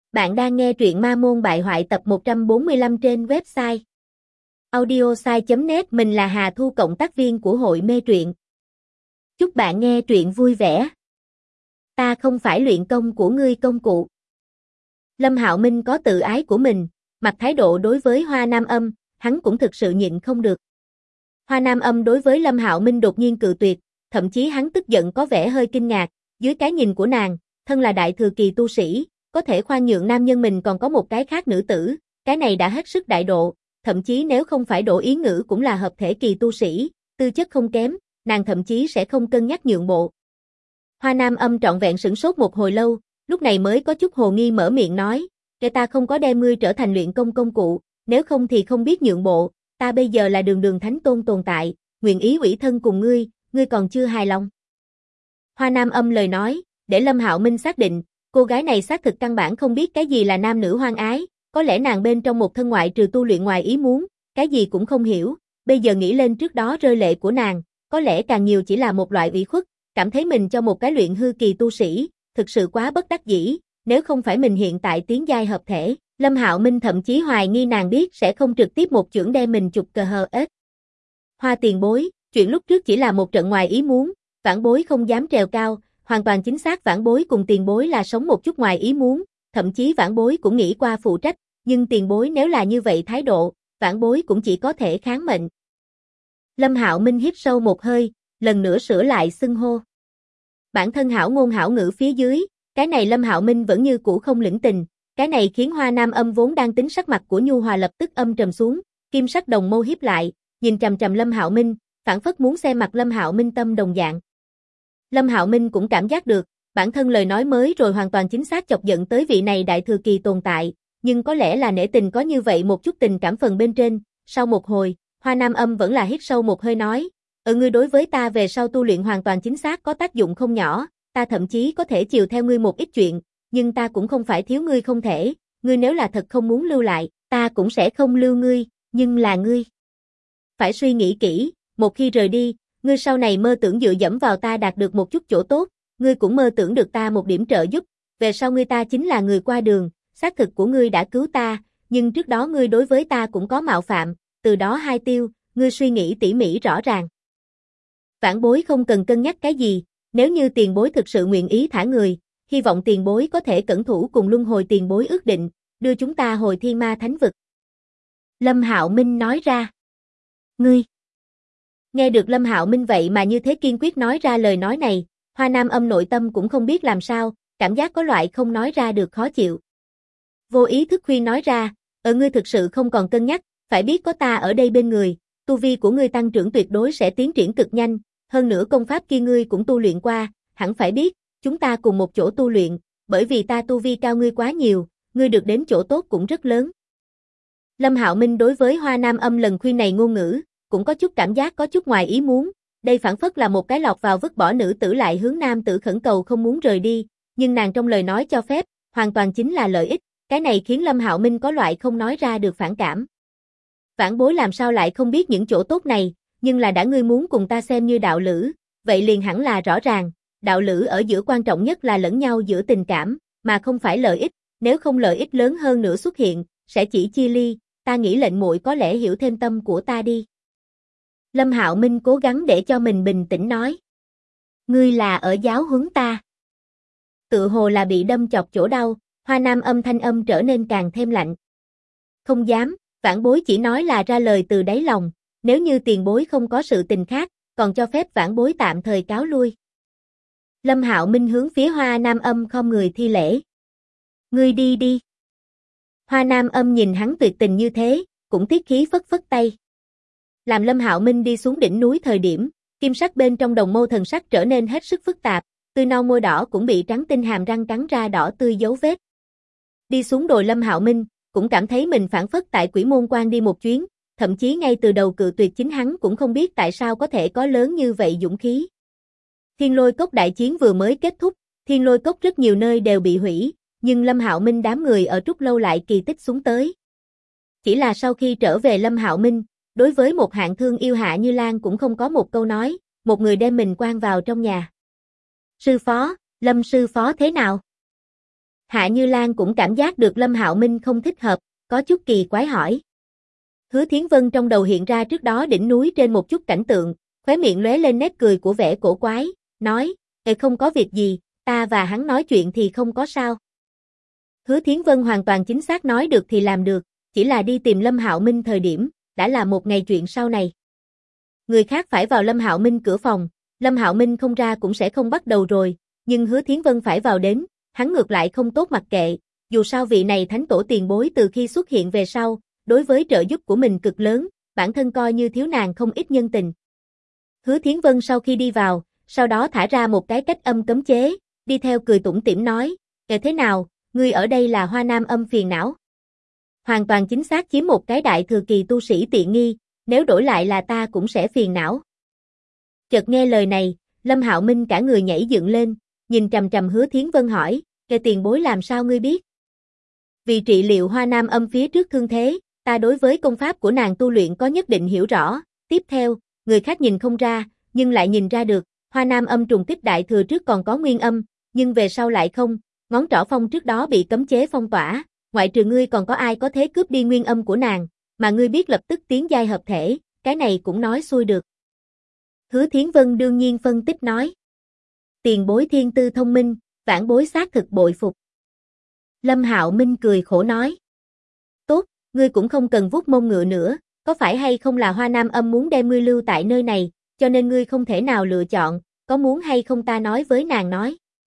Bạn đang nghe truyện Ma Môn Bại Hoại tập 145 trên website audiosai.net. Mình là Hà Thu, cộng tác viên của hội mê truyện. Chúc bạn nghe truyện vui vẻ. Ta không phải luyện công của ngươi công cụ. Lâm Hạo Minh có tự ái của mình, mặt thái độ đối với Hoa Nam Âm, hắn cũng thực sự nhịn không được. Hoa Nam Âm đối với Lâm Hạo Minh đột nhiên cự tuyệt, thậm chí hắn tức giận có vẻ hơi kinh ngạc, dưới cái nhìn của nàng, thân là đại thừa kỳ tu sĩ, có thể khoan nhượng nam nhân mình còn có một cái khác nữ tử, cái này đã hết sức đại độ, thậm chí nếu không phải Đỗ Yến Ngữ cũng là hợp thể kỳ tu sĩ, tư chất không kém, nàng thậm chí sẽ không cân nhắc nhượng bộ. Hoa Nam Âm trọn vẹn sửng sốt một hồi lâu, lúc này mới có chút hồ nghi mở miệng nói, kẻ ta không có đem ngươi trở thành luyện công công cụ, nếu không thì không biết nhượng bộ, ta bây giờ là đường đường thánh tôn tồn tại, nguyện ý ủy thân cùng ngươi còn chưa hài lòng. Hoa Nam Âm lời nói, để Lâm Hạo Minh xác định, cô gái này xác thực căn bản không biết cái gì là nam nữ hoang ái, có lẽ nàng bên trong một thân ngoại trừ tu luyện ngoài ý muốn, cái gì cũng không hiểu, bây giờ nghĩ lên trước đó rơi lệ của nàng, có lẽ càng nhiều chỉ là một loại ủy khuất, cảm thấy mình cho một cái luyện hư kỳ tu sĩ, thực sự quá bất đắc dĩ, nếu không phải mình hiện tại tiến giai hợp thể, Lâm Hạo Minh thậm chí hoài nghi nàng biết sẽ không trực tiếp một chưởng đem mình chụp cờ hờ ếch. Hoa tiền bối, chuyện lúc trước chỉ là một trận ngoài ý muốn, vãn bối không dám trèo cao, hoàn toàn chính xác vãn bối cùng tiền bối là sống một chút ngoài ý muốn, thậm chí vãn bối cũng nghĩ qua phụ trách, nhưng tiền bối nếu là như vậy thái độ, vãn bối cũng chỉ có thể kháng mệnh. Lâm Hạo Minh hít sâu một hơi, lần nữa sửa lại xưng hô. Bản thân hảo ngôn hảo ngữ phía dưới, cái này Lâm Hạo Minh vẫn như cũ không lĩnh tình, cái này khiến Hoa Nam Âm vốn đang tính sắc mặt của Nhu Hòa lập tức âm trầm xuống, kim sắc đồng mâu hiếp lại, nhìn chằm chằm Lâm Hạo Minh, phảng phất muốn xem mặt Lâm Hạo Minh tâm đồng dạng. Lâm Hạo Minh cũng cảm giác được, bản thân lời nói mới rồi hoàn toàn chính xác chọc giận tới vị này đại thừa kỳ tồn tại, nhưng có lẽ là nể tình có như vậy một chút tình cảm phần bên trên, sau một hồi, Hoa Nam Âm vẫn là hít sâu một hơi nói, ngươi đối với ta về sau tu luyện hoàn toàn chính xác có tác dụng không nhỏ, ta thậm chí có thể chiều theo ngươi một ít chuyện, nhưng ta cũng không phải thiếu ngươi không thể, ngươi nếu là thật không muốn lưu lại, ta cũng sẽ không lưu ngươi, nhưng là ngươi phải suy nghĩ kỹ, một khi rời đi, ngươi sau này mơ tưởng dựa dẫm vào ta đạt được một chút chỗ tốt, ngươi cũng mơ tưởng được ta một điểm trợ giúp, về sau ngươi ta chính là người qua đường, xác thực của ngươi đã cứu ta, nhưng trước đó ngươi đối với ta cũng có mạo phạm, từ đó hai tiêu, ngươi suy nghĩ tỉ mỉ rõ ràng. Vãn bối không cần cân nhắc cái gì, nếu như tiền bối thực sự nguyện ý thả người, hy vọng tiền bối có thể cẩn thủ cùng luân hồi tiền bối ước định, đưa chúng ta hồi Thiên Ma Thánh Vực. Lâm Hạo Minh nói ra. Ngươi. Nghe được Lâm Hạo Minh vậy mà như thế kiên quyết nói ra lời nói này, Hoa Nam Âm nội tâm cũng không biết làm sao, cảm giác có loại không nói ra được khó chịu. Vô ý thức khuyên nói ra, ngươi thực sự không còn cân nhắc, phải biết có ta ở đây bên người, tu vi của ngươi tăng trưởng tuyệt đối sẽ tiến triển cực nhanh, hơn nữa công pháp kia ngươi cũng tu luyện qua, hẳn phải biết, chúng ta cùng một chỗ tu luyện, bởi vì ta tu vi cao ngươi quá nhiều, ngươi được đến chỗ tốt cũng rất lớn. Lâm Hạo Minh đối với Hoa Nam Âm lần khuyên này ngôn ngữ, cũng có chút cảm giác có chút ngoài ý muốn, đây phản phất là một cái lọt vào vứt bỏ nữ tử lại hướng nam tử khẩn cầu không muốn rời đi, nhưng nàng trong lời nói cho phép, hoàn toàn chính là lợi ích, cái này khiến Lâm Hạo Minh có loại không nói ra được phản cảm. Vãn bối làm sao lại không biết những chỗ tốt này, nhưng là đã ngươi muốn cùng ta xem như đạo lữ, vậy liền hẳn là rõ ràng, đạo lữ ở giữa quan trọng nhất là lẫn nhau giữa tình cảm, mà không phải lợi ích, nếu không lợi ích lớn hơn nữa xuất hiện, sẽ chỉ chia ly, ta nghĩ lệnh muội có lẽ hiểu thêm tâm của ta đi. Lâm Hạo Minh cố gắng để cho mình bình tĩnh nói. Ngươi là ở giáo huấn ta. Tự hồ là bị đâm chọc chỗ đau, Hoa Nam Âm thanh âm trở nên càng thêm lạnh. Không dám, vãn bối chỉ nói là ra lời từ đáy lòng, nếu như tiền bối không có sự tình khác, còn cho phép vãn bối tạm thời cáo lui. Lâm Hạo Minh hướng phía Hoa Nam Âm khom người thi lễ. Ngươi đi đi. Hoa Nam Âm nhìn hắn tuyệt tình như thế, cũng tiết khí phất phất tay. Làm Lâm Hạo Minh đi xuống đỉnh núi thời điểm, kim sắc bên trong đồng mâu thần sắc trở nên hết sức phức tạp, tươi nâu môi đỏ cũng bị trắng tinh hàm răng cắn ra đỏ tươi dấu vết. Đi xuống đồi Lâm Hạo Minh, cũng cảm thấy mình phảng phất tại Quỷ Môn Quan đi một chuyến, thậm chí ngay từ đầu cự tuyệt chính hắn cũng không biết tại sao có thể có lớn như vậy dũng khí. Thiên Lôi Cốc đại chiến vừa mới kết thúc, Thiên Lôi Cốc rất nhiều nơi đều bị hủy, nhưng Lâm Hạo Minh đám người ở Trúc Lâu lại kỳ tích xuống tới. Chỉ là sau khi trở về Lâm Hạo Minh, đối với một hạng thương yêu Hạ Như Lan cũng không có một câu nói, một người đem mình quan vào trong nhà. Sư phó, Lâm sư phó thế nào? Hạ Như Lan cũng cảm giác được Lâm Hạo Minh không thích hợp, có chút kỳ quái hỏi. Hứa Thiến Vân trong đầu hiện ra trước đó đỉnh núi trên một chút cảnh tượng, khóe miệng lóe lên nét cười của vẻ cổ quái, nói, không có việc gì, ta và hắn nói chuyện thì không có sao. Hứa Thiến Vân hoàn toàn chính xác nói được thì làm được, chỉ là đi tìm Lâm Hạo Minh thời điểm, đã là một ngày chuyện sau này. Người khác phải vào Lâm Hạo Minh cửa phòng, Lâm Hạo Minh không ra cũng sẽ không bắt đầu rồi, nhưng Hứa Thiến Vân phải vào đến, hắn ngược lại không tốt mặc kệ, dù sao vị này thánh tổ tiền bối từ khi xuất hiện về sau, đối với trợ giúp của mình cực lớn, bản thân coi như thiếu nàng không ít nhân tình. Hứa Thiến Vân sau khi đi vào, sau đó thả ra một cái cách âm cấm chế, đi theo cười tủm tỉm nói, thế nào, ngươi ở đây là Hoa Nam âm phiền não. Hoàn toàn chính xác chiếm một cái đại thừa kỳ tu sĩ tiện nghi, nếu đổi lại là ta cũng sẽ phiền não. Chợt nghe lời này, Lâm Hạo Minh cả người nhảy dựng lên, nhìn trầm trầm Hứa Thiến Vân hỏi, tiền bối làm sao ngươi biết? Vì trị liệu Hoa Nam âm phía trước thương thế, ta đối với công pháp của nàng tu luyện có nhất định hiểu rõ, tiếp theo, người khác nhìn không ra, nhưng lại nhìn ra được, Hoa Nam âm trùng kích đại thừa trước còn có nguyên âm, nhưng về sau lại không, ngón trỏ phong trước đó bị cấm chế phong tỏa, ngoại trừ ngươi còn có ai có thế cướp đi nguyên âm của nàng, mà ngươi biết lập tức tiến giai hợp thể, cái này cũng nói xuôi được. Hứa Thiến Vân đương nhiên phân tích nói. Tiền bối thiên tư thông minh, vãn bối xác thực bội phục. Lâm Hạo Minh cười khổ nói. Tốt, ngươi cũng không cần vuốt mông ngựa nữa, có phải hay không là Hoa Nam âm muốn đem ngươi lưu tại nơi này, cho nên ngươi không thể nào lựa chọn, có muốn hay không ta nói với nàng nói.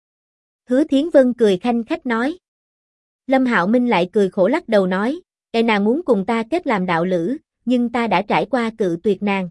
Hứa Thiến Vân cười khanh khách nói. Lâm Hạo Minh lại cười khổ lắc đầu nói, nàng muốn cùng ta kết làm đạo lữ, nhưng ta đã trải qua cự tuyệt nàng.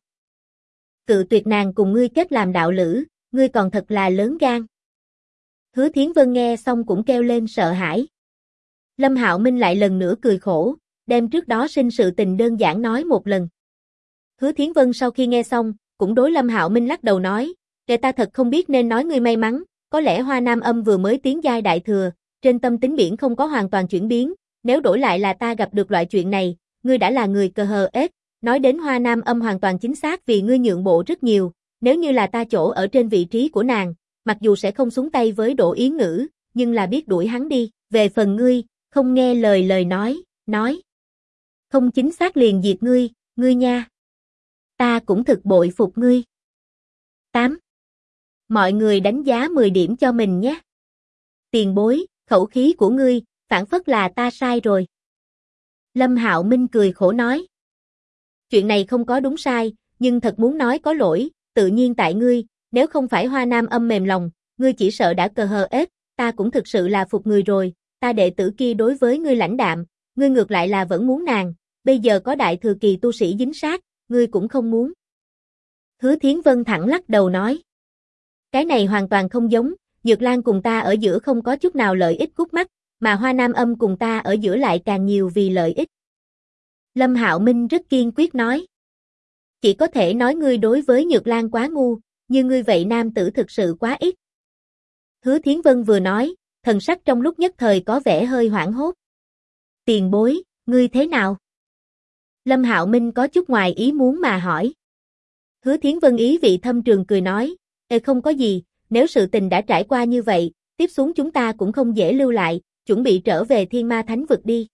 Cự tuyệt nàng cùng ngươi kết làm đạo lữ, ngươi còn thật là lớn gan. Hứa Thiến Vân nghe xong cũng kêu lên sợ hãi. Lâm Hạo Minh lại lần nữa cười khổ, đem trước đó sinh sự tình đơn giản nói một lần. Hứa Thiến Vân sau khi nghe xong, cũng đối Lâm Hạo Minh lắc đầu nói, ta thật không biết nên nói ngươi may mắn, có lẽ Hoa Nam âm vừa mới tiến giai đại thừa, trên tâm tính biển không có hoàn toàn chuyển biến, nếu đổi lại là ta gặp được loại chuyện này, ngươi đã là người cờ hờ ết, nói đến Hoa Nam âm hoàn toàn chính xác vì ngươi nhượng bộ rất nhiều, nếu như là ta chỗ ở trên vị trí của nàng, mặc dù sẽ không xuống tay với Đỗ Yến Ngữ, nhưng là biết đuổi hắn đi, về phần ngươi, không nghe lời nói. Không chính xác liền diệt ngươi nha. Ta cũng thực bội phục ngươi. 8. Mọi người đánh giá 10 điểm cho mình nhé. Tiền bối, khẩu khí của ngươi, phản phất là ta sai rồi. Lâm Hạo Minh cười khổ nói. Chuyện này không có đúng sai, nhưng thật muốn nói có lỗi, tự nhiên tại ngươi, nếu không phải Hoa Nam âm mềm lòng, ngươi chỉ sợ đã cờ hờ ết, ta cũng thực sự là phục người rồi, ta đệ tử kia đối với ngươi lãnh đạm, ngươi ngược lại là vẫn muốn nàng, bây giờ có đại thừa kỳ tu sĩ dính sát, ngươi cũng không muốn. Hứa Thiến Vân thẳng lắc đầu nói. Cái này hoàn toàn không giống, Nhược Lan cùng ta ở giữa không có chút nào lợi ích khúc mắc, mà Hoa Nam âm cùng ta ở giữa lại càng nhiều vì lợi ích. Lâm Hạo Minh rất kiên quyết nói. Chỉ có thể nói ngươi đối với Nhược Lan quá ngu, như ngươi vậy nam tử thực sự quá ít. Hứa Thiến Vân vừa nói, thần sắc trong lúc nhất thời có vẻ hơi hoảng hốt. Tiền bối, ngươi thế nào? Lâm Hạo Minh có chút ngoài ý muốn mà hỏi. Hứa Thiến Vân ý vị thâm trường cười nói, không có gì, nếu sự tình đã trải qua như vậy, tiếp xuống chúng ta cũng không dễ lưu lại, chuẩn bị trở về Thiên Ma Thánh Vực đi.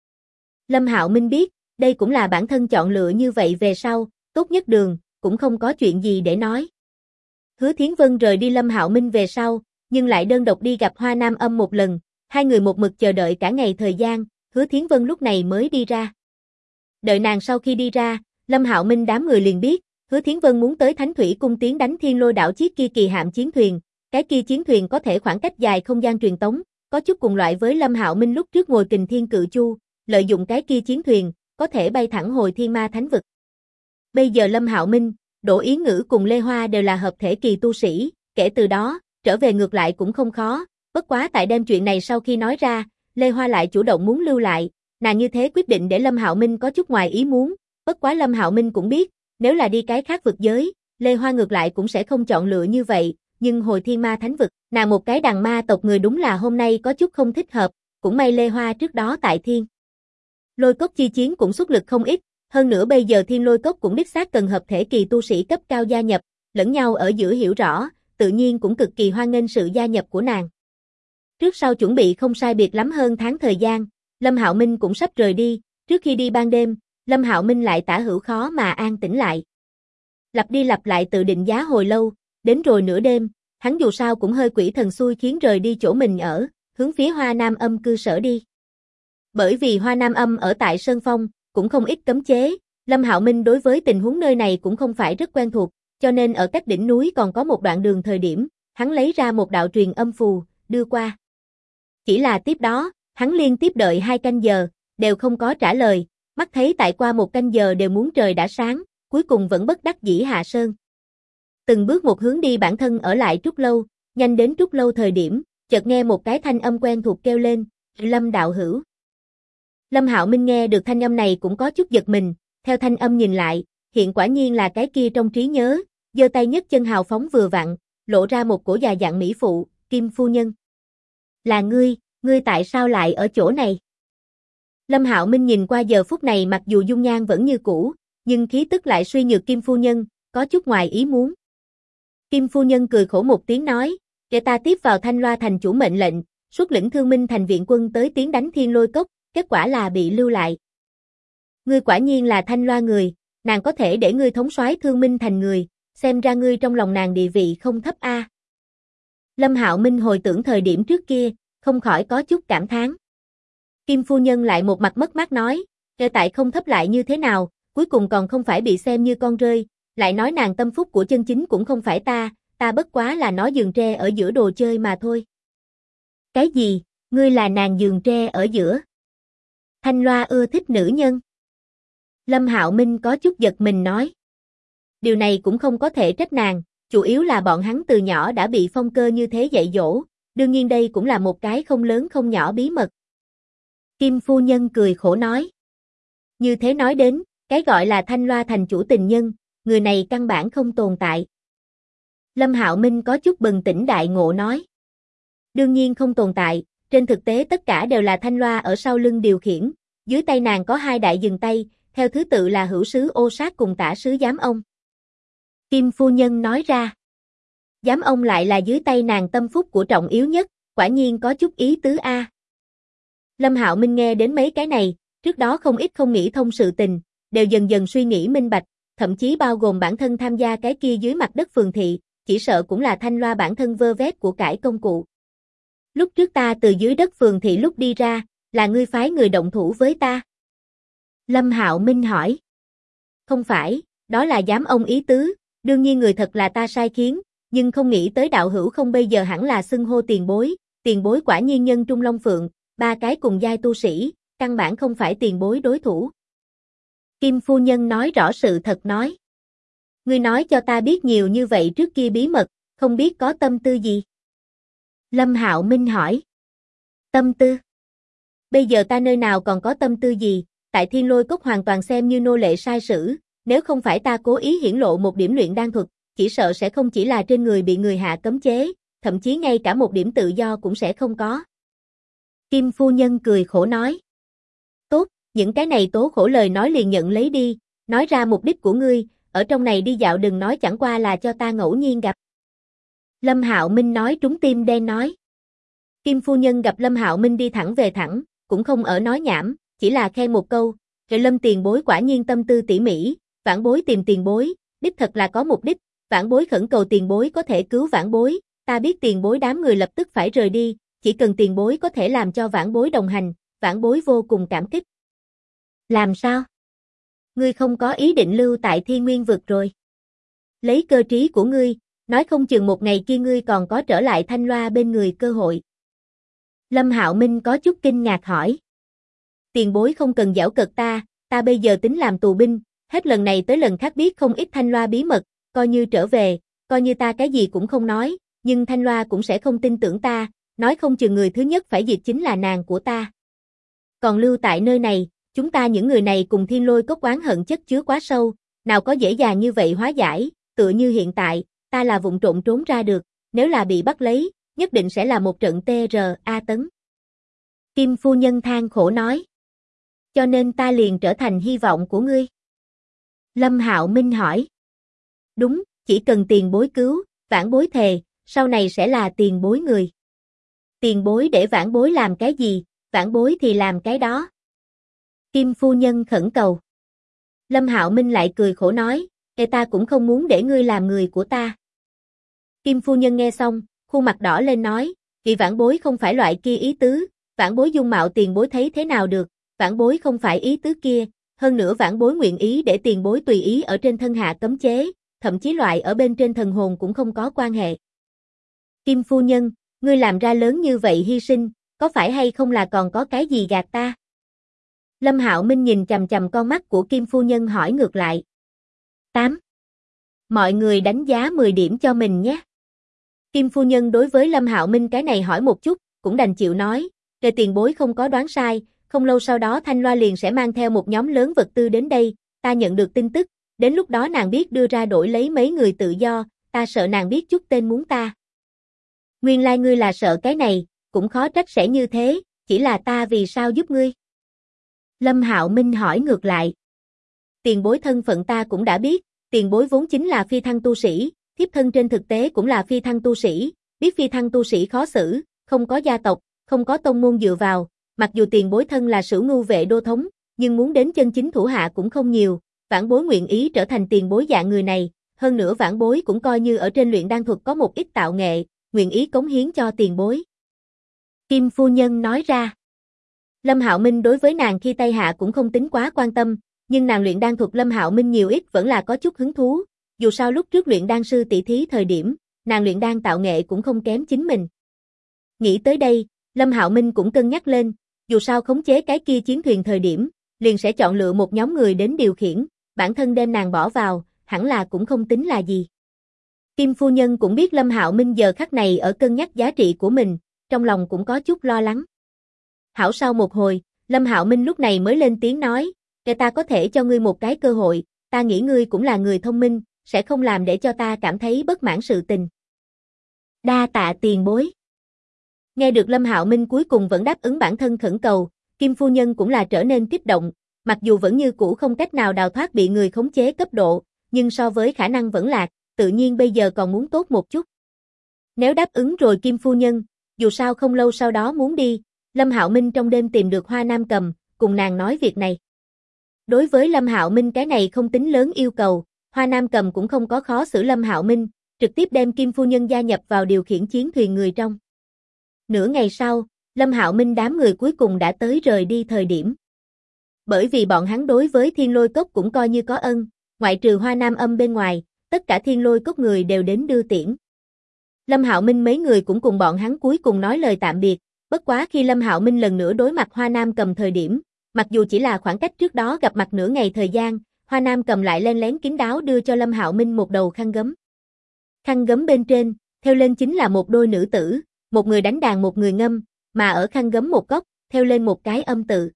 Lâm Hạo Minh biết, đây cũng là bản thân chọn lựa như vậy về sau, tốt nhất đường, cũng không có chuyện gì để nói. Hứa Thiến Vân rời đi Lâm Hạo Minh về sau, nhưng lại đơn độc đi gặp Hoa Nam âm một lần, hai người một mực chờ đợi cả ngày thời gian, Hứa Thiến Vân lúc này mới đi ra. Đợi nàng sau khi đi ra, Lâm Hạo Minh đám người liền biết, Hứa Thiến Vân muốn tới Thánh Thủy Cung tiến đánh Thiên Lôi đảo chiếc kia kỳ hạm chiến thuyền, cái kia chiến thuyền có thể khoảng cách dài không gian truyền tống, có chút cùng loại với Lâm Hạo Minh lúc trước ngồi Kình Thiên Cự Chu, lợi dụng cái kia chiến thuyền, có thể bay thẳng hồi Thiên Ma Thánh Vực. Bây giờ Lâm Hạo Minh, Đỗ Yến Ngữ cùng Lê Hoa đều là hợp thể kỳ tu sĩ, kể từ đó, trở về ngược lại cũng không khó, bất quá tại đêm chuyện này sau khi nói ra, Lê Hoa lại chủ động muốn lưu lại, nàng như thế quyết định để Lâm Hạo Minh có chút ngoài ý muốn, bất quá Lâm Hạo Minh cũng biết, nếu là đi cái khác vực giới, Lê Hoa ngược lại cũng sẽ không chọn lựa như vậy, nhưng hồi Thiên Ma Thánh Vực, nàng một cái đàn ma tộc người đúng là hôm nay có chút không thích hợp, cũng may Lê Hoa trước đó tại Thiên Lôi Cốc chi chiến cũng xuất lực không ít, hơn nữa bây giờ Thiên Lôi Cốc cũng đích xác cần hợp thể kỳ tu sĩ cấp cao gia nhập, lẫn nhau ở giữa hiểu rõ, tự nhiên cũng cực kỳ hoan nghênh sự gia nhập của nàng. Trước sau chuẩn bị không sai biệt lắm hơn tháng thời gian, Lâm Hạo Minh cũng sắp rời đi, trước khi đi ban đêm, Lâm Hạo Minh lại tả hữu khó mà an tĩnh lại. Lặp đi lặp lại tự định giá hồi lâu, đến rồi nửa đêm, hắn dù sao cũng hơi quỷ thần xui khiến rời đi chỗ mình ở, hướng phía Hoa Nam Âm cư sở đi. Bởi vì Hoa Nam Âm ở tại Sơn Phong, cũng không ít cấm chế, Lâm Hạo Minh đối với tình huống nơi này cũng không phải rất quen thuộc, cho nên ở cách đỉnh núi còn có một đoạn đường thời điểm, hắn lấy ra một đạo truyền âm phù, đưa qua. Chỉ là tiếp đó, hắn liên tiếp đợi 2 canh giờ, đều không có trả lời, mắt thấy tại qua 1 canh giờ đều muốn trời đã sáng, cuối cùng vẫn bất đắc dĩ hạ sơn. Từng bước một hướng đi bản thân ở lại Trúc Lâu, nhanh đến Trúc Lâu thời điểm, chợt nghe một cái thanh âm quen thuộc kêu lên, Lâm đạo hữu. Lâm Hạo Minh nghe được thanh âm này cũng có chút giật mình, theo thanh âm nhìn lại, hiện quả nhiên là cái kia trong trí nhớ, giơ tay nhấc chân hào phóng vừa vặn, lộ ra một cổ già dặn mỹ phụ, Kim phu nhân. Là ngươi tại sao lại ở chỗ này? Lâm Hạo Minh nhìn qua giờ phút này mặc dù dung nhan vẫn như cũ, nhưng khí tức lại suy nhược Kim phu nhân, có chút ngoài ý muốn. Kim phu nhân cười khổ một tiếng nói, để ta tiếp vào Thanh Loa thành chủ mệnh lệnh, xuất lĩnh Thương Minh thành viện quân tới tiến đánh Thiên Lôi Cốc, kết quả là bị lưu lại. Ngươi quả nhiên là Thanh Loa người, nàng có thể để ngươi thống soái Thương Minh thành người, xem ra ngươi trong lòng nàng địa vị không thấp a. Lâm Hạo Minh hồi tưởng thời điểm trước kia, không khỏi có chút cảm thán. Kim phu nhân lại một mặt mất mát nói, kể tại không thấp lại như thế nào, cuối cùng còn không phải bị xem như con rơi, lại nói nàng tâm phúc của chân chính cũng không phải ta bất quá là nó giường tre ở giữa đồ chơi mà thôi. Cái gì, ngươi là nàng giường tre ở giữa? Thanh Loa ưa thích nữ nhân. Lâm Hạo Minh có chút giật mình nói. Điều này cũng không có thể trách nàng, chủ yếu là bọn hắn từ nhỏ đã bị Phong Cơ như thế dạy dỗ, đương nhiên đây cũng là một cái không lớn không nhỏ bí mật. Kim phu nhân cười khổ nói. Như thế nói đến, cái gọi là Thanh Loa thành chủ tình nhân, người này căn bản không tồn tại. Lâm Hạo Minh có chút bừng tỉnh đại ngộ nói. Đương nhiên không tồn tại, trên thực tế tất cả đều là Thanh Loa ở sau lưng điều khiển, dưới tay nàng có 2 đại dừng tay, theo thứ tự là hữu sứ Ô Sát cùng tả sứ Giám Ông. Kim phu nhân nói ra. Giám Ông lại là dưới tay nàng tâm phúc của trọng yếu nhất, quả nhiên có chút ý tứ a. Lâm Hạo Minh nghe đến mấy cái này, trước đó không ít không nghĩ thông sự tình, đều dần dần suy nghĩ minh bạch, thậm chí bao gồm bản thân tham gia cái kia dưới mặt đất phường thị, chỉ sợ cũng là Thanh Loa bản thân vơ vét của cải công cụ. Lúc trước ta từ dưới đất phường thị lúc đi ra, là ngươi phái người động thủ với ta? Lâm Hạo Minh hỏi. Không phải, đó là Giám Ông ý tứ, đương nhiên người thật là ta sai khiến, nhưng không nghĩ tới đạo hữu không bây giờ hẳn là xưng hô tiền bối quả nhiên nhân trung long phượng, 3 cái cùng giai tu sĩ, căn bản không phải tiền bối đối thủ. Kim phu nhân nói rõ sự thật nói. Ngươi nói cho ta biết nhiều như vậy trước kia bí mật, không biết có tâm tư gì? Lâm Hạo Minh hỏi. Tâm tư? Bây giờ ta nơi nào còn có tâm tư gì, tại Thiên Lôi Cốc hoàn toàn xem như nô lệ sai sử, nếu không phải ta cố ý hiển lộ một điểm luyện đan thuật, chỉ sợ sẽ không chỉ là trên người bị người hạ cấm chế, thậm chí ngay cả một điểm tự do cũng sẽ không có. Kim phu nhân cười khổ nói. Tốt, những cái này tố khổ lời nói liền nhận lấy đi, nói ra mục đích của ngươi, ở trong này đi dạo đừng nói chẳng qua là cho ta ngẫu nhiên gặp. Lâm Hạo Minh nói trúng tim đen nói. Kim phu nhân gặp Lâm Hạo Minh đi thẳng về thẳng, cũng không ở nói nhảm, chỉ là khen một câu, rồi Lâm tiền bối quả nhiên tâm tư tỉ mỉ, vãn bối tìm tiền bối, đích thật là có mục đích, vãn bối khẩn cầu tiền bối có thể cứu vãn bối, ta biết tiền bối đám người lập tức phải rời đi, chỉ cần tiền bối có thể làm cho vãn bối đồng hành, vãn bối vô cùng cảm kích. Làm sao? Ngươi không có ý định lưu tại Thiên Nguyên vực rồi. Lấy cơ trí của ngươi, nói không chừng một ngày kia ngươi còn có trở lại Thanh Loa bên người cơ hội. Lâm Hạo Minh có chút kinh ngạc hỏi. Tiền bối không cần giảo cợt ta bây giờ tính làm tù binh, hết lần này tới lần khác biết không ít Thanh Loa bí mật, coi như trở về, coi như ta cái gì cũng không nói, nhưng Thanh Loa cũng sẽ không tin tưởng ta, nói không chừng người thứ nhất phải diệt chính là nàng của ta. Còn lưu tại nơi này, chúng ta những người này cùng Thiên Lôi Cốc oán hận chất chứa quá sâu, nào có dễ dàng như vậy hóa giải, tựa như hiện tại, ta là vụng trộm trốn ra được, nếu là bị bắt lấy, nhất định sẽ là một trận TRA tấn. Kim phu nhân than khổ nói. Cho nên ta liền trở thành hy vọng của ngươi. Lâm Hạo Minh hỏi. Đúng, chỉ cần tiền bối cứu, vãn bối thề, sau này sẽ là tiền bối người. Tiền bối để vãn bối làm cái gì, vãn bối thì làm cái đó. Kim phu nhân khẩn cầu. Lâm Hạo Minh lại cười khổ nói, ta cũng không muốn để ngươi làm người của ta. Kim phu nhân nghe xong, khuôn mặt đỏ lên nói, vì vãn bối không phải loại kia ý tứ, vãn bối dung mạo tiền bối thấy thế nào được, vãn bối không phải ý tứ kia, hơn nữa vãn bối nguyện ý để tiền bối tùy ý ở trên thân hạ cấm chế, thậm chí loại ở bên trên thần hồn cũng không có quan hệ. Kim phu nhân, ngươi làm ra lớn như vậy hy sinh, có phải hay không là còn có cái gì gạt ta? Lâm Hạo Minh nhìn chằm chằm con mắt của Kim phu nhân hỏi ngược lại. 8. Mọi người đánh giá 10 điểm cho mình nhé. Kim phu nhân đối với Lâm Hạo Minh cái này hỏi một chút, cũng đành chịu nói, để tiền bối không có đoán sai, không lâu sau đó Thanh Loa liền sẽ mang theo một nhóm lớn vật tư đến đây, ta nhận được tin tức, đến lúc đó nàng biết đưa ra đổi lấy mấy người tự do, ta sợ nàng biết chút tên muốn ta. Nguyên lai ngươi là sợ cái này, cũng khó trách sẽ như thế, chỉ là ta vì sao giúp ngươi? Lâm Hạo Minh hỏi ngược lại. Tiền bối thân phận ta cũng đã biết, tiền bối vốn chính là phi thăng tu sĩ, thiếp thân trên thực tế cũng là phi thăng tu sĩ, biết phi thăng tu sĩ khó xử, không có gia tộc, không có tông môn dựa vào, mặc dù tiền bối thân là Sửu Ngưu vệ đô thống, nhưng muốn đến chân chính thủ hạ cũng không nhiều, vãn bối nguyện ý trở thành tiền bối dạng người này, hơn nữa vãn bối cũng coi như ở trên luyện đan thuật có một ít tạo nghệ, nguyện ý cống hiến cho tiền bối. Kim phu nhân nói ra. Lâm Hạo Minh đối với nàng khi tay hạ cũng không tính quá quan tâm, nhưng nàng luyện đan thuật Lâm Hạo Minh nhiều ít vẫn là có chút hứng thú, dù sao lúc trước luyện đan sư tỷ thí thời điểm, nàng luyện đan tạo nghệ cũng không kém chính mình. Nghĩ tới đây, Lâm Hạo Minh cũng cân nhắc lên, dù sao khống chế cái kia chiến thuyền thời điểm, liền sẽ chọn lựa một nhóm người đến điều khiển, bản thân đem nàng bỏ vào, hẳn là cũng không tính là gì. Kim phu nhân cũng biết Lâm Hạo Minh giờ khắc này ở cân nhắc giá trị của mình, trong lòng cũng có chút lo lắng. Hảo sau một hồi, Lâm Hạo Minh lúc này mới lên tiếng nói, ta có thể cho ngươi một cái cơ hội, ta nghĩ ngươi cũng là người thông minh, sẽ không làm để cho ta cảm thấy bất mãn sự tình. Đa tạ tiền bối. Nghe được Lâm Hạo Minh cuối cùng vẫn đáp ứng bản thân khẩn cầu, Kim phu nhân cũng là trở nên kích động, mặc dù vẫn như cũ không cách nào đào thoát bị người khống chế cấp độ, nhưng so với khả năng vẫn lạc, tự nhiên bây giờ còn muốn tốt một chút. Nếu đáp ứng rồi Kim phu nhân, dù sao không lâu sau đó muốn đi, Lâm Hạo Minh trong đêm tìm được Hoa Nam Cầm, cùng nàng nói việc này. Đối với Lâm Hạo Minh cái này không tính lớn yêu cầu, Hoa Nam Cầm cũng không có khó xử Lâm Hạo Minh, trực tiếp đem Kim phu nhân gia nhập vào điều khiển chiến thuyền người trong. Nửa ngày sau, Lâm Hạo Minh đám người cuối cùng đã tới rời đi thời điểm. Bởi vì bọn hắn đối với Thiên Lôi Cốc cũng coi như có ân, ngoại trừ Hoa Nam Âm bên ngoài, tất cả Thiên Lôi Cốc người đều đến đưa tiễn. Lâm Hạo Minh mấy người cũng cùng bọn hắn cuối cùng nói lời tạm biệt, bất quá khi Lâm Hạo Minh lần nữa đối mặt Hoa Nam Cầm thời điểm, mặc dù chỉ là khoảng cách trước đó gặp mặt nửa ngày thời gian, Hoa Nam Cầm lại len lén kín đáo đưa cho Lâm Hạo Minh một đầu khăn gấm. Khăn gấm bên trên, theo lên chính là một đôi nữ tử, một người đánh đàn một người ngâm, mà ở khăn gấm một góc, theo lên một cái âm tự.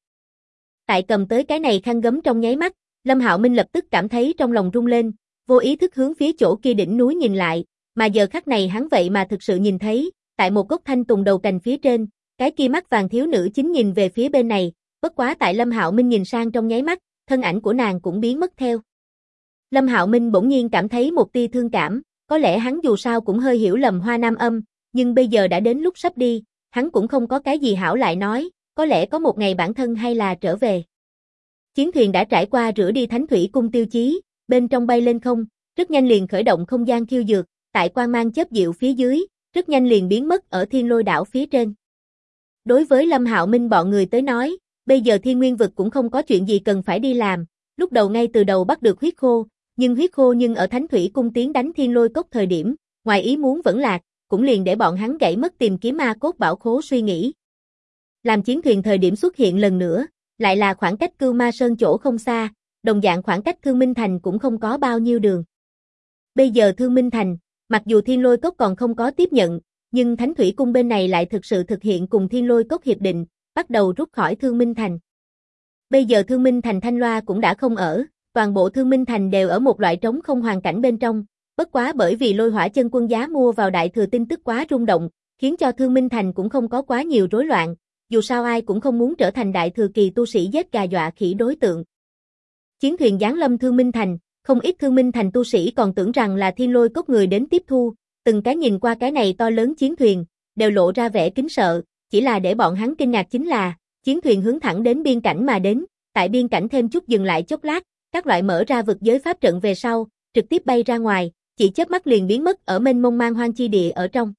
Tại cầm tới cái này khăn gấm trong nháy mắt, Lâm Hạo Minh lập tức cảm thấy trong lòng rung lên, vô ý thức hướng phía chỗ kia đỉnh núi nhìn lại, mà giờ khắc này hắn vậy mà thực sự nhìn thấy, tại một gốc thanh tùng đầu cành phía trên, cái kia mắt vàng thiếu nữ chính nhìn về phía bên này, bất quá tại Lâm Hạo Minh nhìn sang trong nháy mắt, thân ảnh của nàng cũng biến mất theo. Lâm Hạo Minh bỗng nhiên cảm thấy một tia thương cảm, có lẽ hắn dù sao cũng hơi hiểu lầm Hoa Nam Âm, nhưng bây giờ đã đến lúc sắp đi, hắn cũng không có cái gì hảo lại nói, có lẽ có một ngày bản thân hay là trở về. Chiến thuyền đã trải qua rửa đi Thánh Thủy Cung tiêu chí, bên trong bay lên không, rất nhanh liền khởi động không gian khiêu dược, tại quang mang chớp diệu phía dưới, rất nhanh liền biến mất ở Thiên Lôi đảo phía trên. Đối với Lâm Hạo Minh bọn người tới nói, bây giờ Thiên Nguyên vực cũng không có chuyện gì cần phải đi làm, lúc đầu ngay từ đầu bắt được huyết khô, nhưng ở Thánh Thủy Cung tiến đánh Thiên Lôi Cốc thời điểm, ngoài ý muốn vẫn lạc, cũng liền để bọn hắn gãy mất tìm kiếm ma cốt bảo khố suy nghĩ. Làm chiến thuyền thời điểm xuất hiện lần nữa, lại là khoảng cách Cưu Ma Sơn chỗ không xa, đồng dạng khoảng cách Thương Minh Thành cũng không có bao nhiêu đường. Bây giờ Thương Minh Thành, mặc dù Thiên Lôi Cốc còn không có tiếp nhận, nhưng Thánh Thủy Cung bên này lại thực sự thực hiện cùng Thiên Lôi Cốc hiệp định, bắt đầu rút khỏi Thương Minh Thành. Bây giờ Thương Minh Thành Thanh Loa cũng đã không ở, toàn bộ Thương Minh Thành đều ở một loại trống không hoàn cảnh bên trong, bất quá bởi vì Lôi Hỏa Chân Quân giá mua vào đại thừa tin tức quá rung động, khiến cho Thương Minh Thành cũng không có quá nhiều rối loạn, dù sao ai cũng không muốn trở thành đại thừa kỳ tu sĩ giết gà dọa khỉ đối tượng. Chiến thuyền giáng lâm Thương Minh Thành, không ít Thương Minh Thành tu sĩ còn tưởng rằng là Thiên Lôi Cốc người đến tiếp thu, từng cái nhìn qua cái này to lớn chiến thuyền, đều lộ ra vẻ kính sợ, chỉ là để bọn hắn kinh ngạc chính là, chiến thuyền hướng thẳng đến biên cảnh mà đến, tại biên cảnh thêm chút dừng lại chốc lát, các loại mở ra vực giới pháp trận về sau, trực tiếp bay ra ngoài, chỉ chớp mắt liền biến mất ở mênh mông man hoang chi địa ở trong.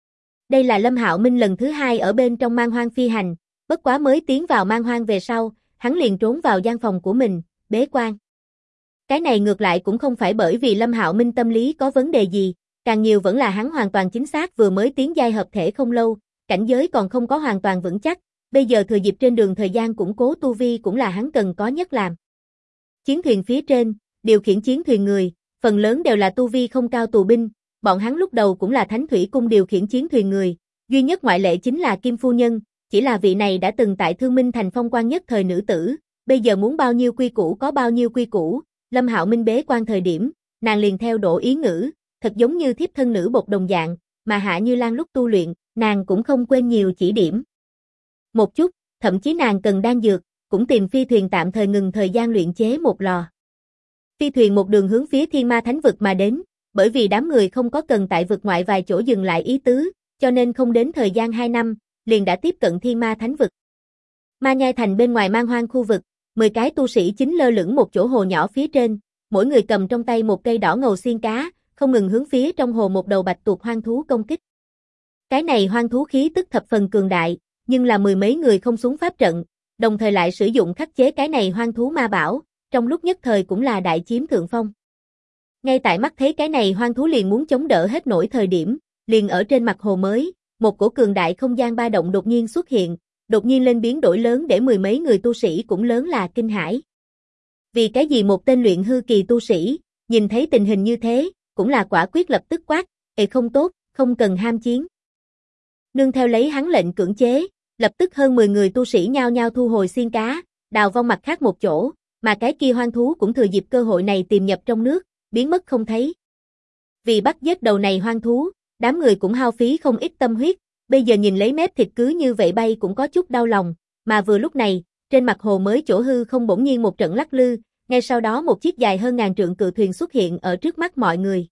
Đây là Lâm Hạo Minh lần thứ hai ở bên trong man hoang phi hành, bất quá mới tiến vào man hoang về sau, hắn liền trốn vào gian phòng của mình, bế quan. Cái này ngược lại cũng không phải bởi vì Lâm Hạo Minh tâm lý có vấn đề gì, càng nhiều vẫn là hắn hoàn toàn chính xác vừa mới tiến giai hợp thể không lâu, cảnh giới còn không có hoàn toàn vững chắc, bây giờ thừa dịp trên đường thời gian củng cố tu vi cũng là hắn cần có nhất làm. Chiến thuyền phía trên, điều khiển chiến thuyền người, phần lớn đều là tu vi không cao tù binh, bọn hắn lúc đầu cũng là Thánh Thủy Cung điều khiển chiến thuyền người, duy nhất ngoại lệ chính là Kim Phu Nhân, chỉ là vị này đã từng tại Thương Minh Thành phong quan nhất thời nữ tử, bây giờ muốn bao nhiêu quy củ có bao nhiêu quy củ, Lâm Hạo Minh bế quan thời điểm, nàng liền theo đổ ý ngữ, thật giống như thiếp thân nữ bột đồng dạng, mà Hạ Như Lan lúc tu luyện, nàng cũng không quên nhiều chỉ điểm. Một chút, thậm chí nàng cần đan dược, cũng tìm phi thuyền tạm thời ngừng thời gian luyện chế một lò. Phi thuyền một đường hướng phía Thiên Ma Thánh vực mà đến, bởi vì đám người không có cần tại vực ngoại vài chỗ dừng lại ý tứ, cho nên không đến thời gian 2 năm, liền đã tiếp cận Thiên Ma Thánh vực. Ma Nhai Thành bên ngoài man hoang khu vực, 10 cái tu sĩ chính lơ lửng một chỗ hồ nhỏ phía trên, mỗi người cầm trong tay một cây đỏ ngầu xiên cá, không ngừng hướng phía trong hồ một đầu bạch tuộc hoang thú công kích. Cái này hoang thú khí tức thập phần cường đại, nhưng là mười mấy người không xuống pháp trận, đồng thời lại sử dụng khắc chế cái này hoang thú ma bảo, trong lúc nhất thời cũng là đại chiếm thượng phong. Ngay tại mắt thấy cái này hoang thú liền muốn chống đỡ hết nổi thời điểm, liền ở trên mặt hồ mới, một cổ cường đại không gian ba động đột nhiên xuất hiện, đột nhiên lên biến đổi lớn để mười mấy người tu sĩ cũng lớn là kinh hãi. Vì cái gì một tên luyện hư kỳ tu sĩ, nhìn thấy tình hình như thế, cũng là quả quyết lập tức quát, không tốt, không cần ham chiến. Nương theo lấy hắn lệnh cưỡng chế, lập tức hơn 10 người tu sĩ nhao nhao thu hồi xiên cá, đào vong mặt khác một chỗ, mà cái kia hoang thú cũng thừa dịp cơ hội này tìm nhập trong nước, biến mất không thấy. Vì bắt giết đầu này hoang thú, đám người cũng hao phí không ít tâm huyết, bây giờ nhìn lấy mép thịt cứ như vậy bay cũng có chút đau lòng, mà vừa lúc này, trên mặt hồ mới chỗ hư không bỗng nhiên một trận lắc lư, ngay sau đó một chiếc dài hơn ngàn trượng cự thuyền xuất hiện ở trước mắt mọi người.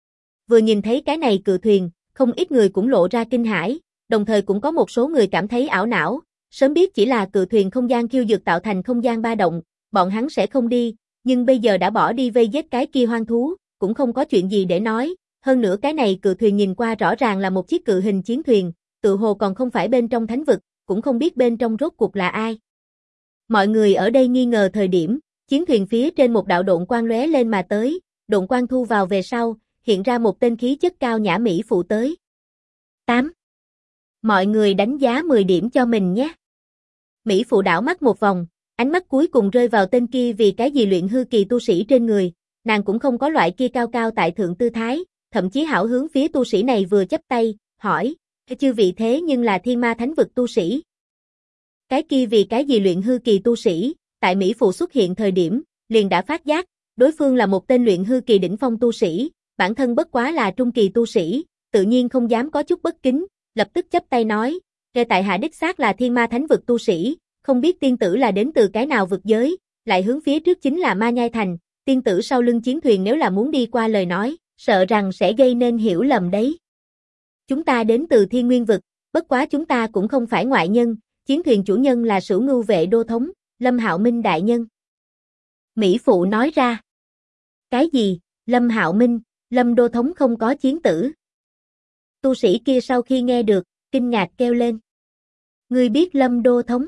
Vừa nhìn thấy cái này cự thuyền, không ít người cũng lộ ra kinh hãi, đồng thời cũng có một số người cảm thấy ảo não, sớm biết chỉ là cự thuyền không gian khiêu dược tạo thành không gian ba động, bọn hắn sẽ không đi, nhưng bây giờ đã bỏ đi vây giết cái kia hoang thú, cũng không có chuyện gì để nói, hơn nữa cái này cự thuyền nhìn qua rõ ràng là một chiếc cự hình chiến thuyền, tự hồ còn không phải bên trong thánh vực, cũng không biết bên trong rốt cuộc là ai. Mọi người ở đây nghi ngờ thời điểm, chiến thuyền phía trên một đạo độn quang lóe lên mà tới, độn quang thu vào về sau, hiện ra một tên khí chất cao nhã mỹ phụ tới. 8. Mọi người đánh giá 10 điểm cho mình nhé. Mỹ phụ đảo mắt một vòng, ánh mắt cuối cùng rơi vào tên kia vì cái gì luyện hư kỳ tu sĩ trên người, nàng cũng không có loại kia cao cao tại thượng tư thái, thậm chí hảo hướng phía tu sĩ này vừa chắp tay, hỏi, chư vị thế nhưng là Thiên Ma Thánh vực tu sĩ. Cái kia vì cái gì luyện hư kỳ tu sĩ, tại Mỹ phụ xuất hiện thời điểm, liền đã phát giác, đối phương là một tên luyện hư kỳ đỉnh phong tu sĩ, bản thân bất quá là trung kỳ tu sĩ, tự nhiên không dám có chút bất kính, lập tức chắp tay nói, tại hạ đích xác là Thiên Ma Thánh vực tu sĩ, không biết tiên tử là đến từ cái nào vực giới, lại hướng phía trước chính là Ma Nhai Thành, tiên tử sau lưng chiến thuyền nếu là muốn đi qua lời nói, sợ rằng sẽ gây nên hiểu lầm đấy. Chúng ta đến từ Thiên Nguyên vực, bất quá chúng ta cũng không phải ngoại nhân, chiến thuyền chủ nhân là Sửu Ngưu vệ đô thống, Lâm Hạo Minh đại nhân. Mỹ phụ nói ra. Cái gì, Lâm Hạo Minh, Lâm đô thống không có chiến tử. Tu sĩ kia sau khi nghe được, kinh ngạc kêu lên. Ngươi biết Lâm đô thống?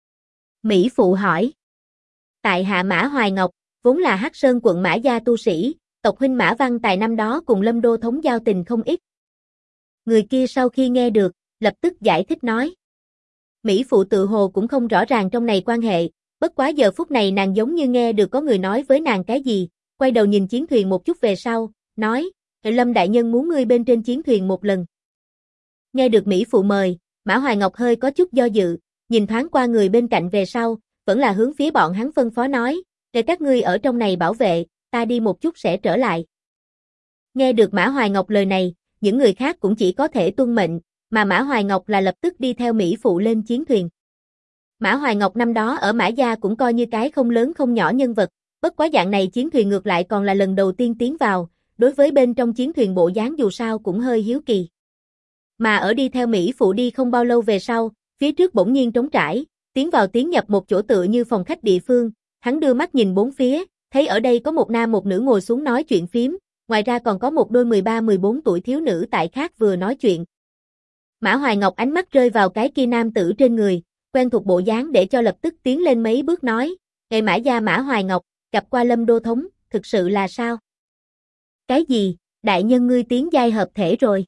Mỹ phụ hỏi. Tại hạ Mã Hoài Ngọc, vốn là Hắc Sơn quận Mã gia tu sĩ, tộc huynh Mã Văn Tài năm đó cùng Lâm đô thống giao tình không ít. Người kia sau khi nghe được, lập tức giải thích nói. Mỹ phụ tự hồ cũng không rõ ràng trong này quan hệ, bất quá giờ phút này nàng giống như nghe được có người nói với nàng cái gì, quay đầu nhìn chiến thuyền một chút về sau, nói, Lâm đại nhân muốn ngươi bên trên chiến thuyền một lần. Nghe được Mỹ phụ mời, Mã Hoài Ngọc hơi có chút do dự, nhìn thoáng qua người bên cạnh về sau, vẫn là hướng phía bọn hắn phân phó nói, để các ngươi ở trong này bảo vệ, ta đi một chút sẽ trở lại. Nghe được Mã Hoài Ngọc lời này, những người khác cũng chỉ có thể tuân mệnh, mà Mã Hoài Ngọc là lập tức đi theo Mỹ phụ lên chiến thuyền. Mã Hoài Ngọc năm đó ở Mã Gia cũng coi như cái không lớn không nhỏ nhân vật, bất quá dạng này chiến thuyền ngược lại còn là lần đầu tiên tiến vào, đối với bên trong chiến thuyền bộ dáng dù sao cũng hơi hiếu kỳ. Mà ở đi theo Mỹ phụ đi không bao lâu về sau, phía trước bỗng nhiên trống trải, tiến vào tiến nhập một chỗ tựa như phòng khách địa phương, hắn đưa mắt nhìn bốn phía, thấy ở đây có một nam một nữ ngồi xuống nói chuyện phiếm, ngoài ra còn có một đôi 13-14 tuổi thiếu nữ tại khác vừa nói chuyện. Mã Hoài Ngọc ánh mắt rơi vào cái kia nam tử trên người, quen thuộc bộ dáng để cho lập tức tiến lên mấy bước nói, "Ngài Mã gia Mã Hoài Ngọc, gặp qua Lâm đô thống, thực sự là sao?" "Cái gì, đại nhân ngươi tiến giai hợp thể rồi?"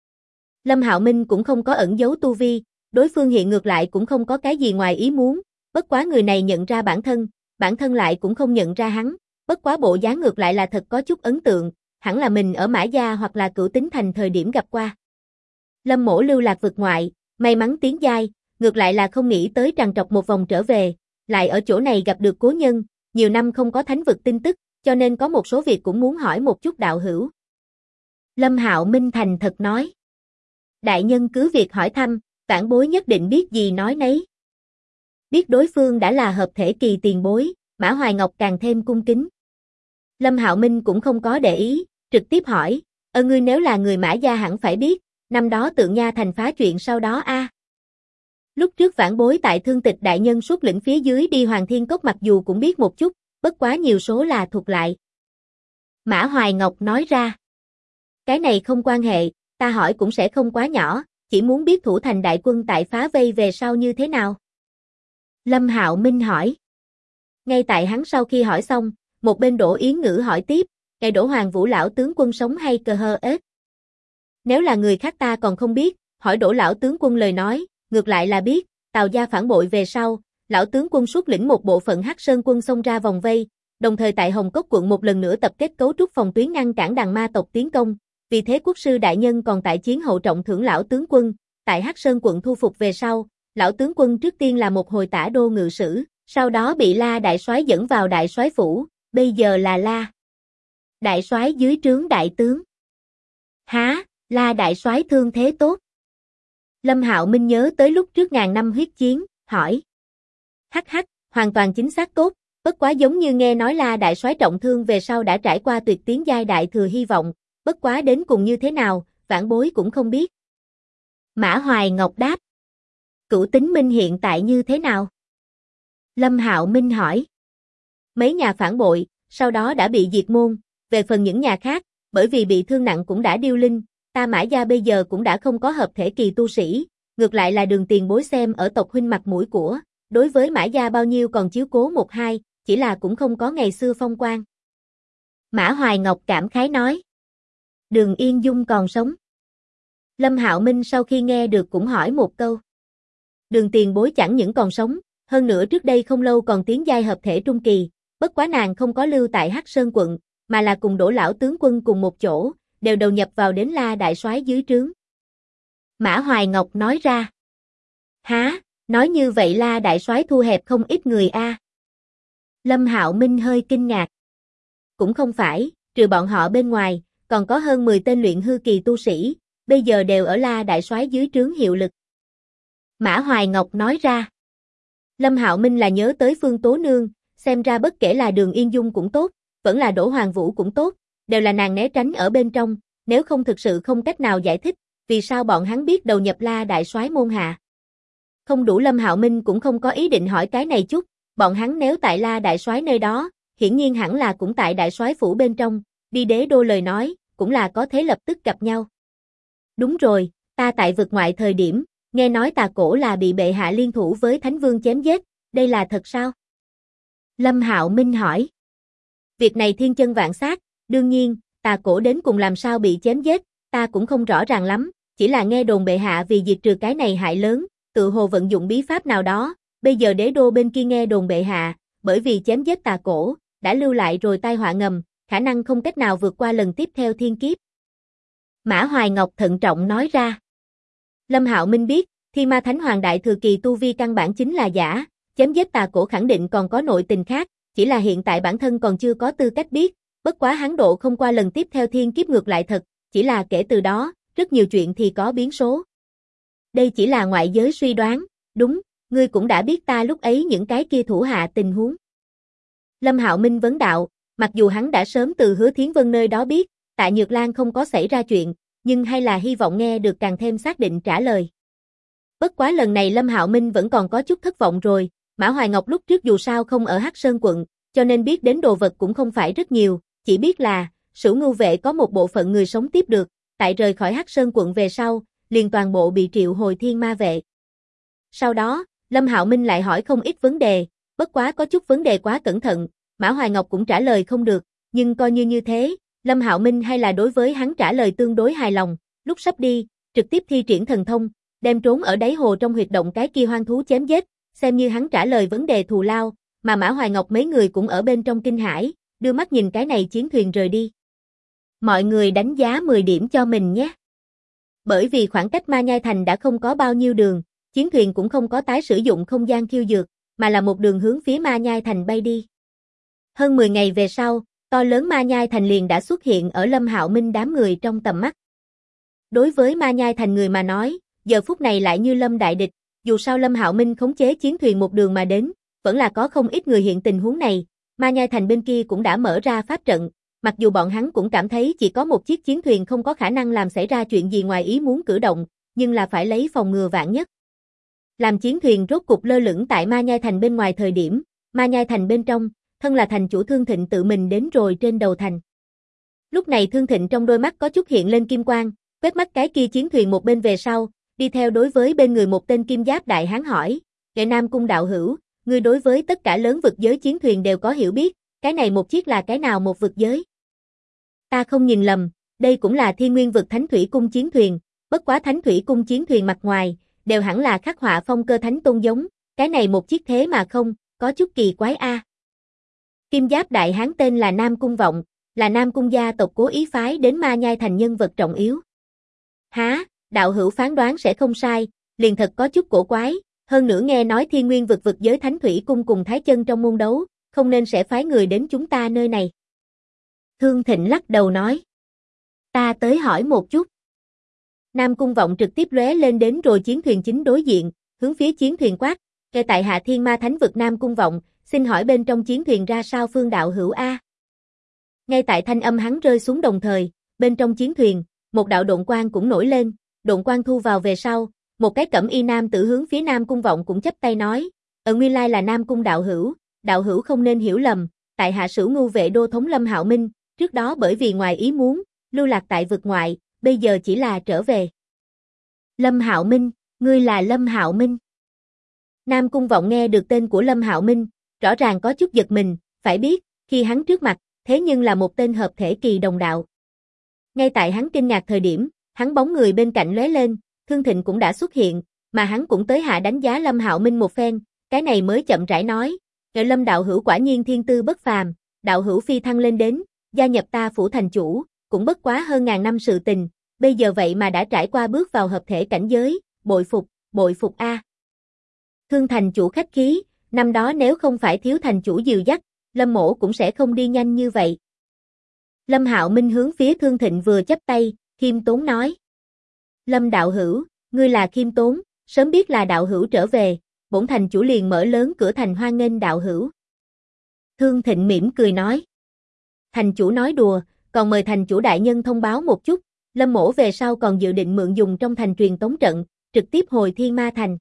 Lâm Hạo Minh cũng không có ẩn giấu tu vi, đối phương hiện ngược lại cũng không có cái gì ngoài ý muốn, bất quá người này nhận ra bản thân lại cũng không nhận ra hắn, bất quá bộ dáng ngược lại là thật có chút ấn tượng, hẳn là mình ở Mã gia hoặc là Cửu Tính Thành thời điểm gặp qua. Lâm Mỗ lưu lạc vực ngoại, may mắn tiến giai, ngược lại là không nghĩ tới trằn trọc một vòng trở về, lại ở chỗ này gặp được cố nhân, nhiều năm không có thánh vực tin tức, cho nên có một số việc cũng muốn hỏi một chút đạo hữu. Lâm Hạo Minh thành thật nói. Đại nhân cứ việc hỏi thăm, vãn bối nhất định biết gì nói nấy. Biết đối phương đã là hợp thể kỳ tiền bối, Mã Hoài Ngọc càng thêm cung kính. Lâm Hạo Minh cũng không có để ý, trực tiếp hỏi, ngươi nếu là người Mã gia hẳn phải biết, năm đó Tượng Nha thành phá chuyện sau đó a. Lúc trước vãn bối tại Thương Tịch đại nhân xuất lĩnh phía dưới đi Hoàng Thiên Cốc mặc dù cũng biết một chút, bất quá nhiều số là thuộc lại. Mã Hoài Ngọc nói ra. Cái này không quan hệ, ta hỏi cũng sẽ không quá nhỏ, chỉ muốn biết thủ thành đại quân tại phá vây về sau như thế nào. Lâm Hạo Minh hỏi. Ngay tại hắn sau khi hỏi xong, một bên Đỗ Yến Ngữ hỏi tiếp, ngài Đỗ Hoàng Vũ lão tướng quân sống hay cờ hơ ết? Nếu là người khác ta còn không biết, hỏi Đỗ lão tướng quân lời nói, ngược lại là biết, Tào gia phản bội về sau, lão tướng quân xuất lĩnh một bộ phận Hắc Sơn quân xông ra vòng vây, đồng thời tại Hồng Cốc quận một lần nữa tập kết cấu trúc phòng tuyến ngăn cản đàn ma tộc tiến công, vì thế quốc sư đại nhân còn tại chiến hậu trọng thưởng lão tướng quân, tại Hắc Sơn quận thu phục về sau, lão tướng quân trước tiên là một hồi tả đô ngự sử, sau đó bị La đại soái dẫn vào đại soái phủ, bây giờ là La đại soái dưới trướng đại tướng. Há, La đại soái thương thế tốt. Lâm Hạo Minh nhớ tới lúc trước ngàn năm huyết chiến, hỏi. Hắc hắc, hoàn toàn chính xác tốt, bất quá giống như nghe nói La đại soái trọng thương về sau đã trải qua tuyệt tiến giai đại thừa hy vọng, bất quá đến cùng như thế nào, vãn bối cũng không biết. Mã Hoài Ngọc đáp. Cửu Tính Minh hiện tại như thế nào? Lâm Hạo Minh hỏi. Mấy nhà phản bội, sau đó đã bị diệt môn, về phần những nhà khác, bởi vì bị thương nặng cũng đã điêu linh, ta Mã gia bây giờ cũng đã không có hợp thể kỳ tu sĩ, ngược lại là Đường tiền bối xem ở tộc huynh mặt mũi của, đối với Mã gia bao nhiêu còn chiếu cố một hai, chỉ là cũng không có ngày xưa phong quang. Mã Hoài Ngọc cảm khái nói. Đường Yên Dung còn sống. Lâm Hạo Minh sau khi nghe được cũng hỏi một câu. Đường tiền bối chẳng những còn sống, hơn nữa trước đây không lâu còn tiến giai hợp thể trung kỳ, bất quá nàng không có lưu tại Hắc Sơn quận, mà là cùng Đỗ lão tướng quân cùng một chỗ, đều đầu nhập vào đến La đại soái dưới trướng. Mã Hoài Ngọc nói ra. Há, nói như vậy La đại soái thu hẹp không ít người a. Lâm Hạo Minh hơi kinh ngạc. Cũng không phải, trừ bọn họ bên ngoài, còn có hơn 10 tên luyện hư kỳ tu sĩ, bây giờ đều ở La đại soái dưới trướng hiệu lực. Mã Hoài Ngọc nói ra. Lâm Hạo Minh là nhớ tới Phương Tố Nương, xem ra bất kể là Đường Yên Dung cũng tốt, vẫn là Đỗ Hoàng Vũ cũng tốt, đều là nàng né tránh ở bên trong, nếu không thực sự không cách nào giải thích, vì sao bọn hắn biết đầu nhập La đại soái môn hạ. Không đủ Lâm Hạo Minh cũng không có ý định hỏi cái này chút, bọn hắn nếu tại La đại soái nơi đó, hiển nhiên hẳn là cũng tại đại soái phủ bên trong, đi đế đô lời nói, cũng là có thể lập tức gặp nhau. Đúng rồi, ta tại vực ngoại thời điểm, nghe nói Tà Cổ là bị bệ hạ liên thủ với Thánh Vương chém giết, đây là thật sao? Lâm Hạo Minh hỏi. Việc này thiên chân vạn xác, đương nhiên, Tà Cổ đến cùng làm sao bị chém giết, ta cũng không rõ ràng lắm, chỉ là nghe đồn bệ hạ vì diệt trừ cái này hại lớn, tự hồ vận dụng bí pháp nào đó, bây giờ đế đô bên kia nghe đồn bệ hạ, bởi vì chém giết Tà Cổ, đã lưu lại rồi tai họa ngầm, khả năng không cách nào vượt qua lần tiếp theo thiên kiếp. Mã Hoài Ngọc thận trọng nói ra. Lâm Hạo Minh biết, Thi Ma Thánh Hoàng đại thừa kỳ tu vi căn bản chính là giả, chém giết Tà Cổ khẳng định còn có nội tình khác, chỉ là hiện tại bản thân còn chưa có tư cách biết, bất quá hắn độ không qua lần tiếp theo thiên kiếp ngược lại thật, chỉ là kể từ đó, rất nhiều chuyện thì có biến số. Đây chỉ là ngoại giới suy đoán, đúng, ngươi cũng đã biết ta lúc ấy những cái kia thủ hạ tình huống. Lâm Hạo Minh vấn đạo, mặc dù hắn đã sớm từ Hứa Thiến Vân nơi đó biết, Tạ Nhược Lan không có xảy ra chuyện, nhưng hay là hy vọng nghe được càng thêm xác định trả lời. Bất quá lần này Lâm Hạo Minh vẫn còn có chút thất vọng rồi, Mã Hoài Ngọc lúc trước dù sao không ở Hắc Sơn quận, cho nên biết đến đồ vật cũng không phải rất nhiều, chỉ biết là Sửu Ngưu vệ có một bộ phận người sống tiếp được, tại rời khỏi Hắc Sơn quận về sau, liền toàn bộ bị triệu hồi Thiên Ma vệ. Sau đó, Lâm Hạo Minh lại hỏi không ít vấn đề, bất quá có chút vấn đề quá cẩn thận, Mã Hoài Ngọc cũng trả lời không được, nhưng coi như thế, Lâm Hạo Minh hay là đối với hắn trả lời tương đối hài lòng, lúc sắp đi, trực tiếp thi triển thần thông, đem trốn ở đáy hồ trong huyệt động cái kia hoang thú chém giết, xem như hắn trả lời vấn đề thù lao, mà Mã Hoài Ngọc mấy người cũng ở bên trong kinh hãi, đưa mắt nhìn cái này chiến thuyền rời đi. Mọi người đánh giá 10 điểm cho mình nhé. Bởi vì khoảng cách Ma Nhai Thành đã không có bao nhiêu đường, chiến thuyền cũng không có tái sử dụng không gian khiêu dược, mà là một đường hướng phía Ma Nhai Thành bay đi. Hơn 10 ngày về sau, to lớn Ma Nhai Thành liền đã xuất hiện ở Lâm Hạo Minh đám người trong tầm mắt. Đối với Ma Nhai Thành người mà nói, giờ phút này lại như lâm đại địch, dù sao Lâm Hạo Minh khống chế chiến thuyền một đường mà đến, vẫn là có không ít người hiện tình huống này, Ma Nhai Thành bên kia cũng đã mở ra pháp trận, mặc dù bọn hắn cũng cảm thấy chỉ có một chiếc chiến thuyền không có khả năng làm xảy ra chuyện gì ngoài ý muốn cử động, nhưng là phải lấy phòng ngừa vạn nhất. Làm chiến thuyền rốt cục lơ lửng tại Ma Nhai Thành bên ngoài thời điểm, Ma Nhai Thành bên trong, thân là thành chủ Thương Thịnh tự mình đến rồi trên đầu thành. Lúc này Thương Thịnh trong đôi mắt có chút hiện lên kim quang, quét mắt cái kia chiến thuyền một bên về sau, đi theo đối với bên người một tên kim giáp đại hán hỏi, "Kệ Nam Cung đạo hữu, ngươi đối với tất cả lớn vực giới chiến thuyền đều có hiểu biết, cái này một chiếc là cái nào một vực giới?" "Ta không nhìn lầm, đây cũng là Thiên Nguyên vực Thánh Thủy cung chiến thuyền, bất quá Thánh Thủy cung chiến thuyền mặt ngoài đều hẳn là khắc họa phong cơ thánh tôn giống, cái này một chiếc thế mà không, có chút kỳ quái a." Kim giáp đại hán tên là Nam Cung Vọng, là Nam Cung gia tộc cố ý phái đến Ma Nhai Thành nhân vật trọng yếu. "Há, đạo hữu phán đoán sẽ không sai, liền thật có chút cổ quái, hơn nữa nghe nói Thiên Nguyên vực vực giới Thánh Thủy cung cùng Thái Chân trong môn đấu, không nên sẽ phái người đến chúng ta nơi này." Thương Thịnh lắc đầu nói, "Ta tới hỏi một chút." Nam Cung Vọng trực tiếp lóe lên đến rồi chiến thuyền chính đối diện, hướng phía chiến thuyền quát, "Kẻ tại Hạ Thiên Ma Thánh vực Nam Cung Vọng, xin hỏi bên trong chiến thuyền ra sao Phương đạo hữu a?" Ngay tại thanh âm hắn rơi xuống đồng thời, bên trong chiến thuyền, một đạo độn quang cũng nổi lên, độn quang thu vào về sau, một cái cẩm y nam tử hướng phía Nam Cung Vọng cũng chắp tay nói, Nguyên lai là Nam Cung đạo hữu không nên hiểu lầm, tại Hạ Sửu Ngưu vệ đô thống Lâm Hạo Minh, trước đó bởi vì ngoài ý muốn, lưu lạc tại vực ngoại, bây giờ chỉ là trở về." "Lâm Hạo Minh, ngươi là Lâm Hạo Minh?" Nam Cung Vọng nghe được tên của Lâm Hạo Minh, rõ ràng có chút giật mình, phải biết, khi hắn trước mặt, thế nhưng là một tên hợp thể kỳ đồng đạo. Ngay tại hắn kinh ngạc thời điểm, hắn bóng người bên cạnh lóe lên, Thương Thịnh cũng đã xuất hiện, mà hắn cũng tới hạ đánh giá Lâm Hạo Minh một phen, cái này mới chậm rãi nói, Lâm đạo hữu quả nhiên thiên tư bất phàm, đạo hữu phi thăng lên đến, gia nhập ta phủ thành chủ, cũng bất quá hơn ngàn năm sự tình, bây giờ vậy mà đã trải qua bước vào hợp thể cảnh giới, bội phục a." Thương thành chủ khách khí, năm đó nếu không phải thiếu thành chủ dìu dắt, Lâm mỗ cũng sẽ không đi nhanh như vậy. Lâm Hạo Minh hướng phía Thương Thịnh vừa chắp tay, khiêm tốn nói, "Lâm đạo hữu, ngươi là khiêm tốn, sớm biết là đạo hữu trở về, bổn thành chủ liền mở lớn cửa thành hoan nghênh đạo hữu." Thương Thịnh mỉm cười nói, "Thành chủ nói đùa, còn mời thành chủ đại nhân thông báo một chút, Lâm mỗ về sau còn dự định mượn dùng trong thành truyền tống trận, trực tiếp hồi Thiên Ma Thành."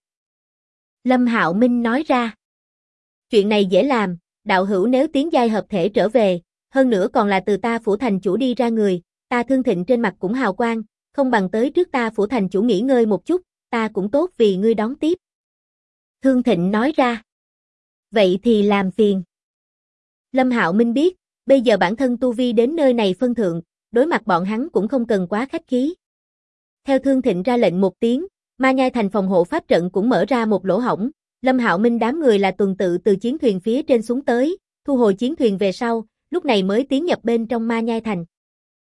Lâm Hạo Minh nói ra, "Chuyện này dễ làm, đạo hữu nếu tiến giai hợp thể trở về, hơn nữa còn là từ ta phủ thành chủ đi ra người, ta Thương Thịnh trên mặt cũng hào quang, không bằng tới trước ta phủ thành chủ nghỉ ngơi một chút, ta cũng tốt vì ngươi đón tiếp." Thương Thịnh nói ra, "Vậy thì làm phiền." Lâm Hạo Minh biết, bây giờ bản thân tu vi đến nơi này phân thượng, đối mặt bọn hắn cũng không cần quá khách khí. Theo Thương Thịnh ra lệnh một tiếng, Ma Nhai Thành phòng hộ pháp trận cũng mở ra một lỗ hổng, Lâm Hạo Minh đám người là tuần tự từ chiến thuyền phía trên xuống tới, thu hồi chiến thuyền về sau, lúc này mới tiến nhập bên trong Ma Nhai Thành.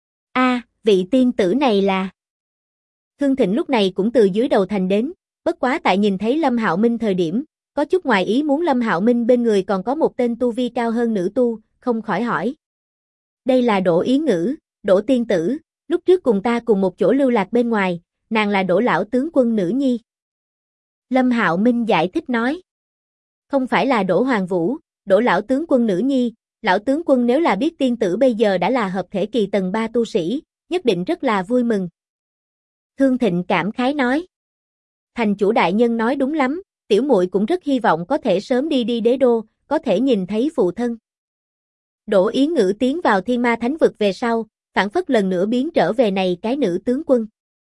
Vị tiên tử này là... Thương Thịnh lúc này cũng từ dưới đầu thành đến, bất quá tại nhìn thấy Lâm Hạo Minh thời điểm, có chút ngoài ý muốn Lâm Hạo Minh bên người còn có một tên tu vi cao hơn nữ tu, không khỏi hỏi. "Đây là Đỗ Ý Ngữ, Đỗ tiên tử, lúc trước cùng ta cùng một chỗ lưu lạc bên ngoài, nàng là Đỗ lão tướng quân nữ nhi." Lâm Hạo Minh giải thích nói. "Không phải là Đỗ Hoàng Vũ, Đỗ lão tướng quân nữ nhi, lão tướng quân nếu là biết tiên tử bây giờ đã là hợp thể kỳ tầng 3 tu sĩ, nhất định rất là vui mừng." Thương Thịnh cảm khái nói. Thành chủ đại nhân nói đúng lắm, tiểu muội cũng rất hy vọng có thể sớm đi đế đô, có thể nhìn thấy phụ thân. Đỗ Yến Ngữ tiến vào Thiên Ma Thánh vực về sau, phản phất lần nữa biến trở về này cái nữ tướng quân.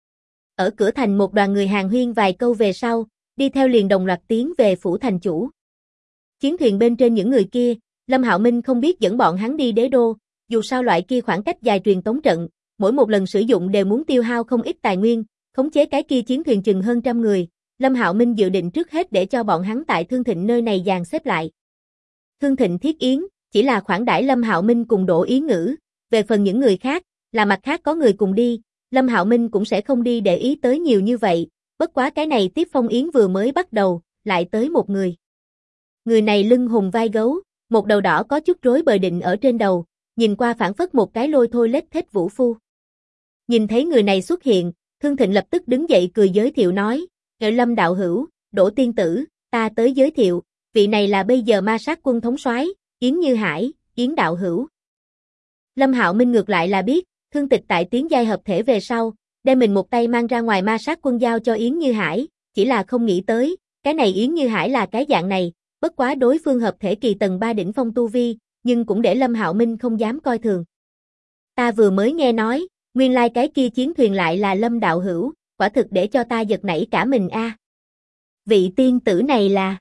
Ở cửa thành một đoàn người hàn huyên vài câu về sau, đi theo liền đồng loạt tiến về phủ thành chủ. Chiến thuyền bên trên những người kia, Lâm Hạo Minh không biết dẫn bọn hắn đi đế đô, dù sao loại kia khoảng cách dài truyền tống trận, mỗi một lần sử dụng đều muốn tiêu hao không ít tài nguyên, khống chế cái kia chiến thuyền chừng hơn trăm người, Lâm Hạo Minh dự định trước hết để cho bọn hắn tại Thương Thịnh nơi này dàn xếp lại. Thương Thịnh thiết yến, chỉ là khoản đãi Lâm Hạo Minh cùng Đỗ Yến Ngữ, về phần những người khác, là mặt khác có người cùng đi, Lâm Hạo Minh cũng sẽ không đi để ý tới nhiều như vậy, bất quá cái này tiếp phong yến vừa mới bắt đầu, lại tới một người. Người này lưng hùng vai gấu, một đầu đỏ có chút rối bời định ở trên đầu, nhìn qua phản phất một cái lôi thôi lết thết vũ phu. Nhìn thấy người này xuất hiện, Thương Thịnh lập tức đứng dậy cười giới thiệu nói, Lâm đạo hữu, Đỗ tiên tử, ta tới giới thiệu, vị này là bây giờ ma sát quân thống soái, Yến Như Hải, Yến đạo hữu. Lâm Hạo Minh ngược lại là biết, Thương Tịch tại tiến giai hợp thể về sau, đem mình một tay mang ra ngoài ma sát quân giao cho Yến Như Hải, chỉ là không nghĩ tới, cái này Yến Như Hải là cái dạng này, bất quá đối phương hợp thể kỳ tầng 3 đỉnh phong tu vi, nhưng cũng để Lâm Hạo Minh không dám coi thường. Ta vừa mới nghe nói, nguyên lai cái kia chiến thuyền lại là Lâm đạo hữu, quả thực để cho ta giật nảy cả mình a. Vị tiên tử này là?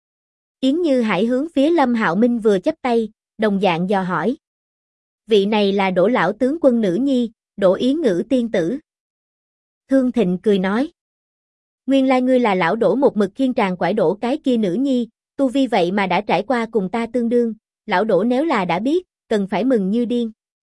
Yến Như Hải hướng phía Lâm Hạo Minh vừa chắp tay, đồng dạng dò hỏi. Vị này là Đỗ lão tướng quân nữ nhi, Đỗ Yến Ngữ tiên tử. Thương Thịnh cười nói. Nguyên lai ngươi là lão Đỗ một mực khiên tràn quải Đỗ cái kia nữ nhi, tu vi vậy mà đã trải qua cùng ta tương đương, lão Đỗ nếu là đã biết, cần phải mừng như điên.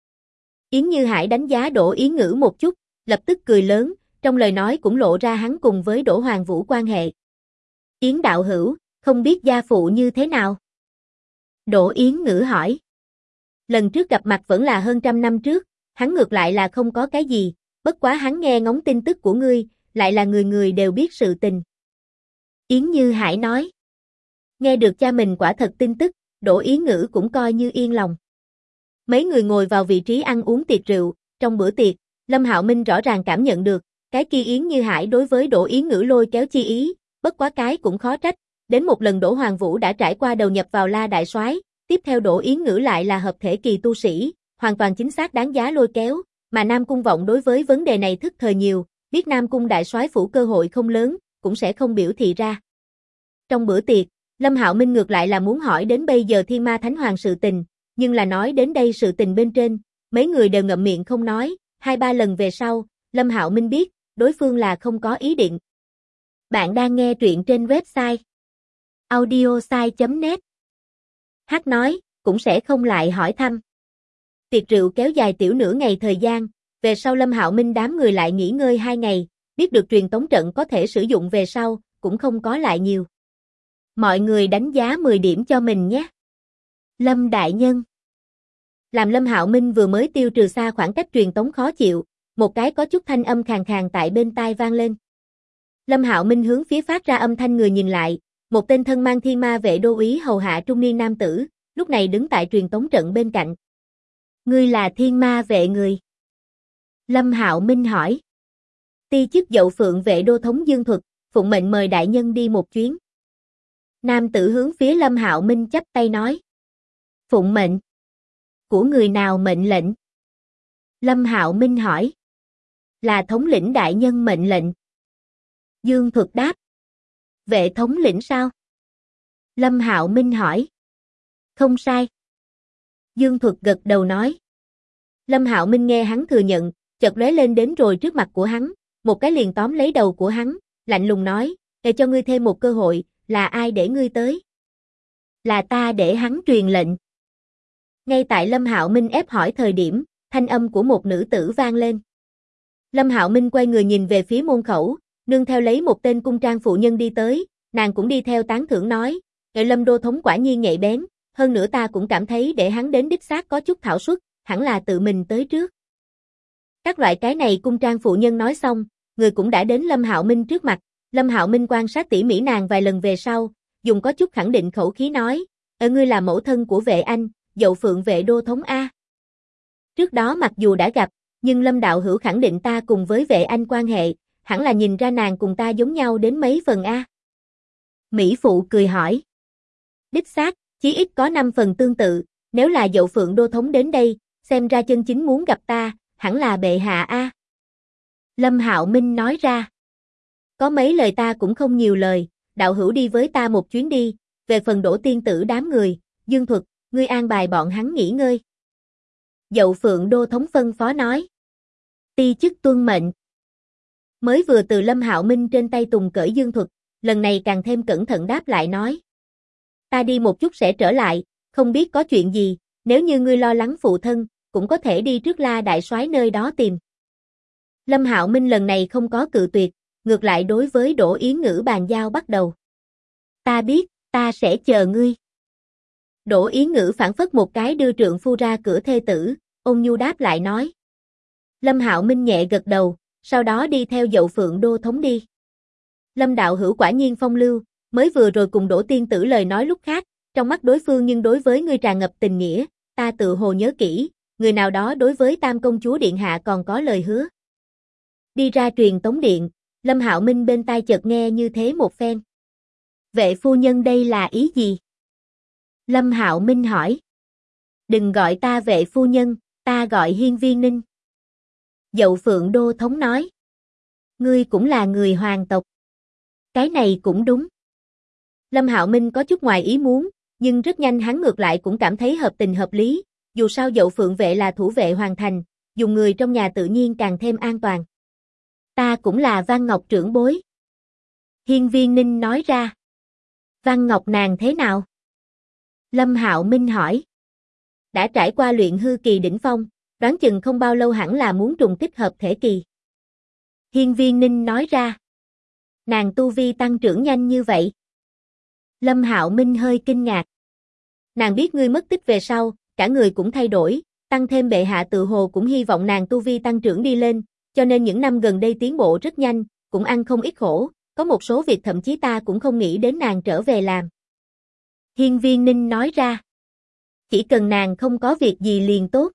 Yến Như Hải đánh giá Đỗ Yến Ngữ một chút, lập tức cười lớn, trong lời nói cũng lộ ra hắn cùng với Đỗ Hoàng Vũ quan hệ. Yến đạo hữu, không biết gia phụ như thế nào? Đỗ Yến Ngữ hỏi. Lần trước gặp mặt vẫn là hơn trăm năm trước, hắn ngược lại là không có cái gì, bất quá hắn nghe ngóng tin tức của ngươi, lại là người người đều biết sự tình. Yến Như Hải nói. Nghe được cha mình quả thật tin tức, Đỗ Yến Ngữ cũng coi như yên lòng. Mấy người ngồi vào vị trí ăn uống tiệc rượu, trong bữa tiệc, Lâm Hạo Minh rõ ràng cảm nhận được, cái kia Yến Như Hải đối với Đỗ Yến Ngữ lôi kéo chi ý, bất quá cái cũng khó trách, đến một lần Đỗ Hoàng Vũ đã trải qua đầu nhập vào La Đại Soái, tiếp theo Đỗ Yến Ngữ lại là hợp thể kỳ tu sĩ, hoàn toàn chính xác đáng giá lôi kéo, mà Nam Cung Vọng đối với vấn đề này thức thời nhiều, biết Nam Cung Đại Soái phủ cơ hội không lớn, cũng sẽ không biểu thị ra. Trong bữa tiệc, Lâm Hạo Minh ngược lại là muốn hỏi đến bây giờ Thiên Ma Thánh Hoàng sự tình, nhưng là nói đến đây sự tình bên trên, mấy người đều ngậm miệng không nói, 2-3 lần về sau, Lâm Hạo Minh biết, đối phương là không có ý định. Bạn đang nghe truyện trên website audiosai.net. Hát nói, cũng sẽ không lại hỏi thăm. Tiệc rượu kéo dài tiểu nửa ngày thời gian, về sau Lâm Hạo Minh đám người lại nghỉ ngơi 2 ngày, biết được truyền tống trận có thể sử dụng về sau, cũng không có lại nhiều. Mọi người đánh giá 10 điểm cho mình nhé. Lâm đại nhân. Làm Lâm Hạo Minh vừa mới tiêu trừ xa khoảng cách truyền tống khó chịu, một cái có chút thanh âm khàn khàn tại bên tai vang lên. Lâm Hạo Minh hướng phía phát ra âm thanh người nhìn lại, một tên thân mang thiên ma vệ đô úy hầu hạ trung niên nam tử, lúc này đứng tại truyền tống trận bên cạnh. Ngươi là thiên ma vệ người? Lâm Hạo Minh hỏi. Ti chức Dậu Phượng vệ đô thống Dương Thuật, phụng mệnh mời đại nhân đi một chuyến. Nam tử hướng phía Lâm Hạo Minh chắp tay nói. Phụng mệnh? Của người nào mệnh lệnh? Lâm Hạo Minh hỏi. Là thống lĩnh đại nhân mệnh lệnh. Dương Thuật đáp. Vệ thống lĩnh sao? Lâm Hạo Minh hỏi. Không sai. Dương Thuật gật đầu nói. Lâm Hạo Minh nghe hắn thừa nhận, chợt lóe lên đến rồi trước mặt của hắn, một cái liền tóm lấy đầu của hắn, lạnh lùng nói, để cho ngươi thêm một cơ hội, là ai để ngươi tới? Là ta để hắn truyền lệnh. Ngay tại Lâm Hạo Minh ép hỏi thời điểm, thanh âm của một nữ tử vang lên. Lâm Hạo Minh quay người nhìn về phía môn khẩu, nương theo lấy một tên cung trang phụ nhân đi tới, nàng cũng đi theo tán thưởng nói, Lâm đô thống quả nhiên nhạy bén, hơn nữa ta cũng cảm thấy để hắn đến đích xác có chút thảo suất, hẳn là tự mình tới trước. Các loại cái này cung trang phụ nhân nói xong, người cũng đã đến Lâm Hạo Minh trước mặt, Lâm Hạo Minh quan sát tỉ mỉ nàng vài lần về sau, dùng có chút khẳng định khẩu khí nói, ngươi là mẫu thân của vệ anh, Dậu Phượng vệ đô thống A. Trước đó mặc dù đã gặp, nhưng Lâm đạo hữu khẳng định ta cùng với vệ anh quan hệ, hẳn là nhìn ra nàng cùng ta giống nhau đến mấy phần a. Mỹ Phụ cười hỏi. Đích xác, chí ít có 5 phần tương tự, nếu là Dậu Phượng Đô Thống đến đây, xem ra chân chính muốn gặp ta, hẳn là bệ hạ a. Lâm Hạo Minh nói ra. Có mấy lời ta cũng không nhiều lời, đạo hữu đi với ta một chuyến đi, về phần Đỗ tiên tử đám người, Dương Thuật, ngươi an bài bọn hắn nghỉ ngơi. Dậu Phượng Đô Thống phân phó nói. Ti chức tuân mệnh. Mới vừa từ Lâm Hạo Minh trên tay tùng cởi Dương Thuật, lần này càng thêm cẩn thận đáp lại nói. Ta đi một chút sẽ trở lại, không biết có chuyện gì, nếu như ngươi lo lắng phụ thân, cũng có thể đi trước La đại soái nơi đó tìm. Lâm Hạo Minh lần này không có cự tuyệt, ngược lại đối với Đỗ Yến Ngữ bàn giao bắt đầu. Ta biết, ta sẽ chờ ngươi. Đỗ Yến Ngữ phản phất một cái đưa trượng phu ra cửa thê tử, ôn nhu đáp lại nói. Lâm Hạo Minh nhẹ gật đầu, sau đó đi theo Dậu Phượng Đô Thống đi. Lâm đạo hữu quả nhiên phong lưu, mới vừa rồi cùng Đỗ tiên tử lời nói lúc khác, trong mắt đối phương nhưng đối với ngươi tràn ngập tình nghĩa, ta tự hồ nhớ kỹ, người nào đó đối với Tam công chúa điện hạ còn có lời hứa. Đi ra truyền tống điện, Lâm Hạo Minh bên tai chợt nghe như thế một phen. Vệ phu nhân đây là ý gì? Lâm Hạo Minh hỏi. Đừng gọi ta vệ phu nhân, ta gọi Hiên Viên Ninh. Dậu Phượng Đô Thống nói. Ngươi cũng là người hoàng tộc. Cái này cũng đúng. Lâm Hạo Minh có chút ngoài ý muốn, nhưng rất nhanh hắn ngược lại cũng cảm thấy hợp tình hợp lý, dù sao Dậu Phượng vệ là thủ vệ hoàng thành, dùng người trong nhà tự nhiên càng thêm an toàn. Ta cũng là Văn Ngọc trưởng bối. Hiên Viên Ninh nói ra. Văn Ngọc nàng thế nào? Lâm Hạo Minh hỏi. Đã trải qua luyện hư kỳ đỉnh phong, đoán chừng không bao lâu hẳn là muốn trùng kích hợp thể kỳ. Hiên Viên Ninh nói ra. Nàng tu vi tăng trưởng nhanh như vậy. Lâm Hạo Minh hơi kinh ngạc. Nàng biết ngươi mất tích về sau, cả người cũng thay đổi, tăng thêm bệ hạ tự hồ cũng hy vọng nàng tu vi tăng trưởng đi lên, cho nên những năm gần đây tiến bộ rất nhanh, cũng ăn không ít khổ, có một số việc thậm chí ta cũng không nghĩ đến nàng trở về làm. Hiên Viên Ninh nói ra. Chỉ cần nàng không có việc gì liền tốt.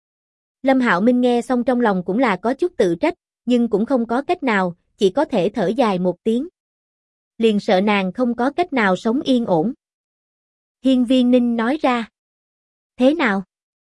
Lâm Hạo Minh nghe xong trong lòng cũng là có chút tự trách, nhưng cũng không có cách nào, chỉ có thể thở dài một tiếng. Liền sợ nàng không có cách nào sống yên ổn. Hiên Viên Ninh nói ra. Thế nào?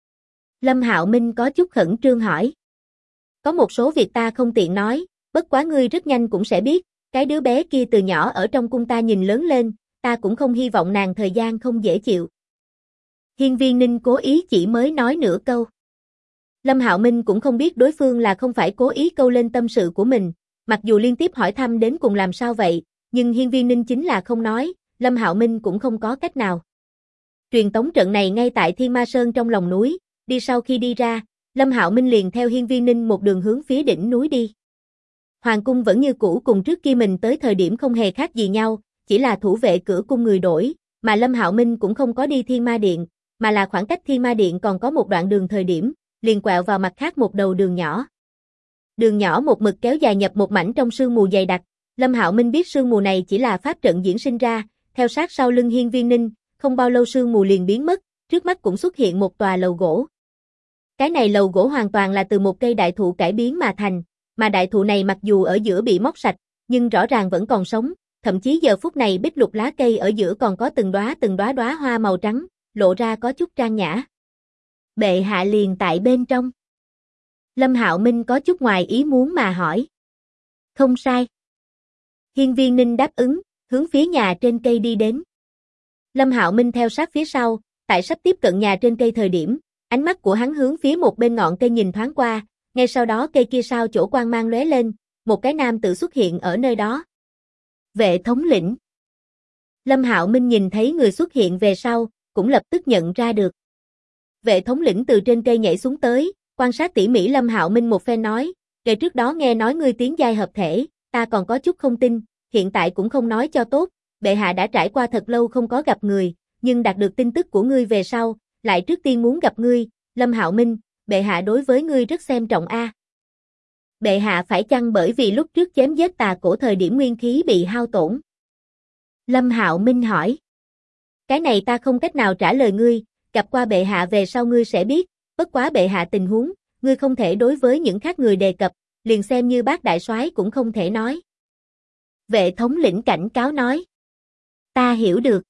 Lâm Hạo Minh có chút khẩn trương hỏi. Có một số việc ta không tiện nói, bất quá ngươi rất nhanh cũng sẽ biết, cái đứa bé kia từ nhỏ ở trong cung ta nhìn lớn lên, ta cũng không hy vọng nàng thời gian không dễ chịu. Hiên Viên Ninh cố ý chỉ mới nói nửa câu. Lâm Hạo Minh cũng không biết đối phương là không phải cố ý câu lên tâm sự của mình, mặc dù liên tiếp hỏi thăm đến cùng làm sao vậy, nhưng Hiên Viên Ninh chính là không nói, Lâm Hạo Minh cũng không có cách nào. Truyền tống trận này ngay tại Thiên Ma Sơn trong lòng núi, đi sau khi đi ra, Lâm Hạo Minh liền theo Hiên Viên Ninh một đường hướng phía đỉnh núi đi. Hoàng cung vẫn như cũ cùng trước khi mình tới thời điểm không hề khác gì nhau, chỉ là thủ vệ cửa cung người đổi, mà Lâm Hạo Minh cũng không có đi Thiên Ma Điện, mà là khoảng cách Thiên Ma Điện còn có một đoạn đường thời điểm, liền quẹo vào mặt khác một đầu đường nhỏ. Đường nhỏ một mực kéo dài nhập một mảnh trong sương mù dày đặc, Lâm Hạo Minh biết sương mù này chỉ là pháp trận diễn sinh ra, theo sát sau lưng Hiên Viên Ninh, không bao lâu sương mù liền biến mất, trước mắt cũng xuất hiện một tòa lầu gỗ. Cái này lầu gỗ hoàn toàn là từ một cây đại thụ cải biến mà thành, mà đại thụ này mặc dù ở giữa bị móc sạch, nhưng rõ ràng vẫn còn sống, thậm chí giờ phút này bích lục lá cây ở giữa còn có từng đóa đóa hoa màu trắng, lộ ra có chút trang nhã. Bệ hạ liền tại bên trong. Lâm Hạo Minh có chút ngoài ý muốn mà hỏi. Không sai. Hiên Viên Ninh đáp ứng, hướng phía nhà trên cây đi đến. Lâm Hạo Minh theo sát phía sau, tại sắp tiếp cận nhà trên cây thời điểm, ánh mắt của hắn hướng phía một bên ngọn cây nhìn thoáng qua, ngay sau đó cây kia sao chỗ quang mang lóe lên, một cái nam tử xuất hiện ở nơi đó. Vệ thống lĩnh. Lâm Hạo Minh nhìn thấy người xuất hiện về sau, cũng lập tức nhận ra được. Vệ thống lĩnh từ trên cây nhảy xuống tới, quan sát tỉ mỉ Lâm Hạo Minh một phen nói, ngày trước đó nghe nói ngươi tiến giai hợp thể, ta còn có chút không tin, hiện tại cũng không nói cho tốt, bệ hạ đã trải qua thật lâu không có gặp người, nhưng đạt được tin tức của ngươi về sau, lại trước tiên muốn gặp ngươi, Lâm Hạo Minh, bệ hạ đối với ngươi rất xem trọng a. Bệ hạ phải chăng bởi vì lúc trước chém giết tà cổ thời điểm nguyên khí bị hao tổn? Lâm Hạo Minh hỏi. Cái này ta không cách nào trả lời ngươi, gặp qua bệ hạ về sau ngươi sẽ biết, bất quá bệ hạ tình huống, ngươi không thể đối với những khác người đề cập, liền xem như bác đại soái cũng không thể nói. Vệ thống lĩnh cảnh cáo nói. Ta hiểu được.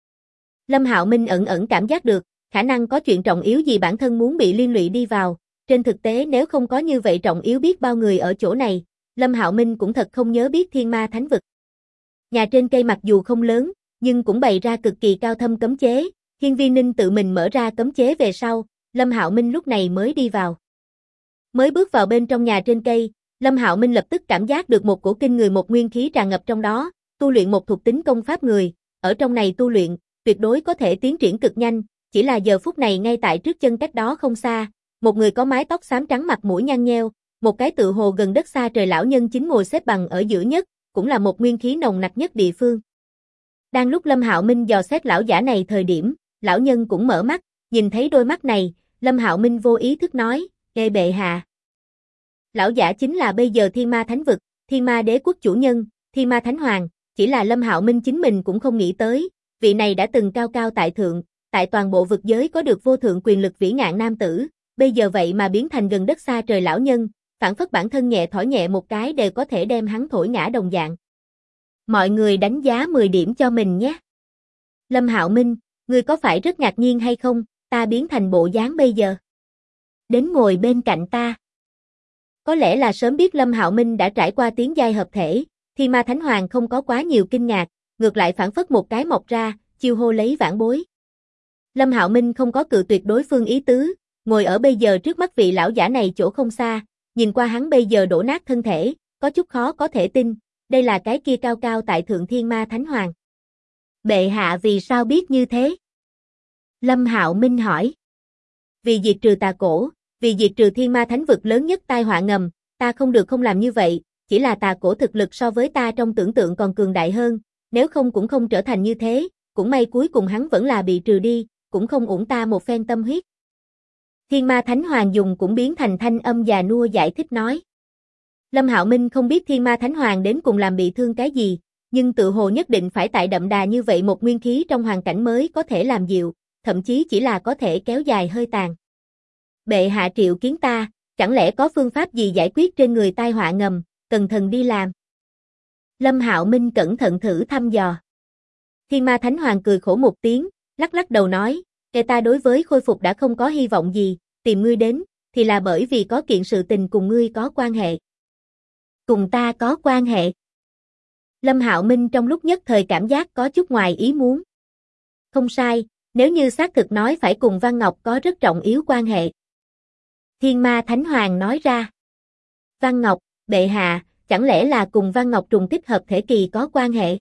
Lâm Hạo Minh ẩn ẩn cảm giác được, khả năng có chuyện trọng yếu gì bản thân muốn bị liên lụy đi vào. Trên thực tế nếu không có như vậy trọng yếu biết bao người ở chỗ này, Lâm Hạo Minh cũng thật không nhớ biết Thiên Ma Thánh Vực. Nhà trên cây mặc dù không lớn, nhưng cũng bày ra cực kỳ cao thâm cấm chế, Hiên Viên Ninh tự mình mở ra cấm chế về sau, Lâm Hạo Minh lúc này mới đi vào. Mới bước vào bên trong nhà trên cây, Lâm Hạo Minh lập tức cảm giác được một cổ kinh người một nguyên khí tràn ngập trong đó, tu luyện một thuộc tính công pháp người, ở trong này tu luyện, tuyệt đối có thể tiến triển cực nhanh, chỉ là giờ phút này ngay tại trước chân cách đó không xa, một người có mái tóc xám trắng mặt mũi nhăn nheo, một cái tự hồ gần đất xa trời lão nhân chính ngồi xếp bằng ở giữa nhất, cũng là một nguyên khí nồng nặc nhất địa phương. Đang lúc Lâm Hạo Minh dò xét lão giả này thời điểm, lão nhân cũng mở mắt, nhìn thấy đôi mắt này, Lâm Hạo Minh vô ý thức nói, "Ê bệ hạ." Lão giả chính là bây giờ Thiên Ma Thánh Vực, Thiên Ma Đế Quốc chủ nhân, Thiên Ma Thánh Hoàng, chỉ là Lâm Hạo Minh chính mình cũng không nghĩ tới, vị này đã từng cao cao tại thượng, tại toàn bộ vực giới có được vô thượng quyền lực vĩ ngạn nam tử, bây giờ vậy mà biến thành gần đất xa trời lão nhân, phản phất bản thân nhẹ thổi nhẹ một cái đều có thể đem hắn thổi ngã đồng dạng. Mọi người đánh giá 10 điểm cho mình nhé. Lâm Hạo Minh, ngươi có phải rất ngạc nhiên hay không, ta biến thành bộ dáng bây giờ? Đến ngồi bên cạnh ta. Có lẽ là sớm biết Lâm Hạo Minh đã trải qua tiến giai hợp thể, Thiên Ma Thánh Hoàng không có quá nhiều kinh ngạc, ngược lại phản phất một cái mọc ra, chiêu hô lấy vãn bối. Lâm Hạo Minh không có cự tuyệt đối phương ý tứ, ngồi ở bây giờ trước mắt vị lão giả này chỗ không xa, nhìn qua hắn bây giờ đổ nát thân thể, có chút khó có thể tin, đây là cái kia cao cao tại thượng Thiên Ma Thánh Hoàng. Bệ hạ vì sao biết như thế? Lâm Hạo Minh hỏi. Vì diệt trừ tà cổ, vì diệt trừ Thiên Ma Thánh Vực lớn nhất tai họa ngầm, ta không được không làm như vậy, chỉ là tà cổ thực lực so với ta trong tưởng tượng còn cường đại hơn, nếu không cũng không trở thành như thế, cũng may cuối cùng hắn vẫn là bị trừ đi, cũng không uổng ta một phen tâm huyết. Thiên Ma Thánh Hoàng dùng cũng biến thành thanh âm già nua giải thích nói. Lâm Hạo Minh không biết Thiên Ma Thánh Hoàng đến cùng làm bị thương cái gì, nhưng tự hồ nhất định phải tại đậm đà như vậy một nguyên khí trong hoàn cảnh mới có thể làm dịu, thậm chí chỉ là có thể kéo dài hơi tàn. Bệ hạ triệu kiến ta, chẳng lẽ có phương pháp gì giải quyết trên người tai họa ngầm, cần thần đi làm? Lâm Hạo Minh cẩn thận thử thăm dò. Thiên Ma Thánh Hoàng cười khổ một tiếng, lắc lắc đầu nói, ta đối với khôi phục đã không có hy vọng gì, tìm ngươi đến, thì là bởi vì có kiện sự tình cùng ngươi có quan hệ. Cùng ta có quan hệ. Lâm Hạo Minh trong lúc nhất thời cảm giác có chút ngoài ý muốn. Không sai, nếu như xác thực nói phải cùng Văn Ngọc có rất trọng yếu quan hệ. Thiên Ma Thánh Hoàng nói ra. Văn Ngọc, bệ hạ, chẳng lẽ là cùng Văn Ngọc trùng tích hợp thể kỳ có quan hệ?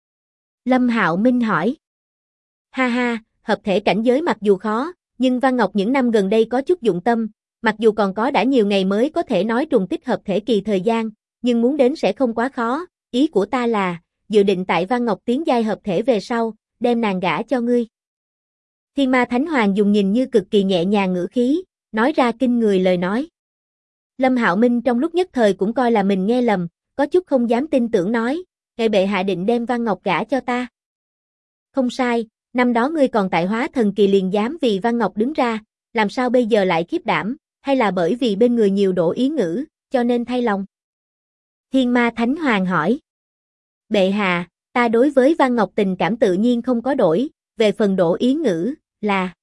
Lâm Hạo Minh hỏi. Ha ha, hợp thể cảnh giới mặc dù khó, nhưng Văn Ngọc những năm gần đây có chút dụng tâm, mặc dù còn có đã nhiều ngày mới có thể nói trùng tích hợp thể kỳ thời gian, nhưng muốn đến sẽ không quá khó, ý của ta là, dự định tại Văn Ngọc tiến giai hợp thể về sau, đem nàng gả cho ngươi. Thiên Ma Thánh Hoàng dùng nhìn như cực kỳ nhẹ nhàng ngữ khí, nói ra kinh người lời nói. Lâm Hạo Minh trong lúc nhất thời cũng coi là mình nghe lầm, có chút không dám tin tưởng nói, ngài bệ hạ định đem Văn Ngọc gả cho ta. Không sai, năm đó ngươi còn tại Hóa Thần Kỳ liền dám vì Văn Ngọc đứng ra, làm sao bây giờ lại khiếp đảm, hay là bởi vì bên người nhiều Đỗ Yến Ngữ, cho nên thay lòng? Thiên Ma Thánh Hoàng hỏi. Bệ hạ, ta đối với Văn Ngọc tình cảm tự nhiên không có đổi, về phần Đỗ Yến Ngữ, là...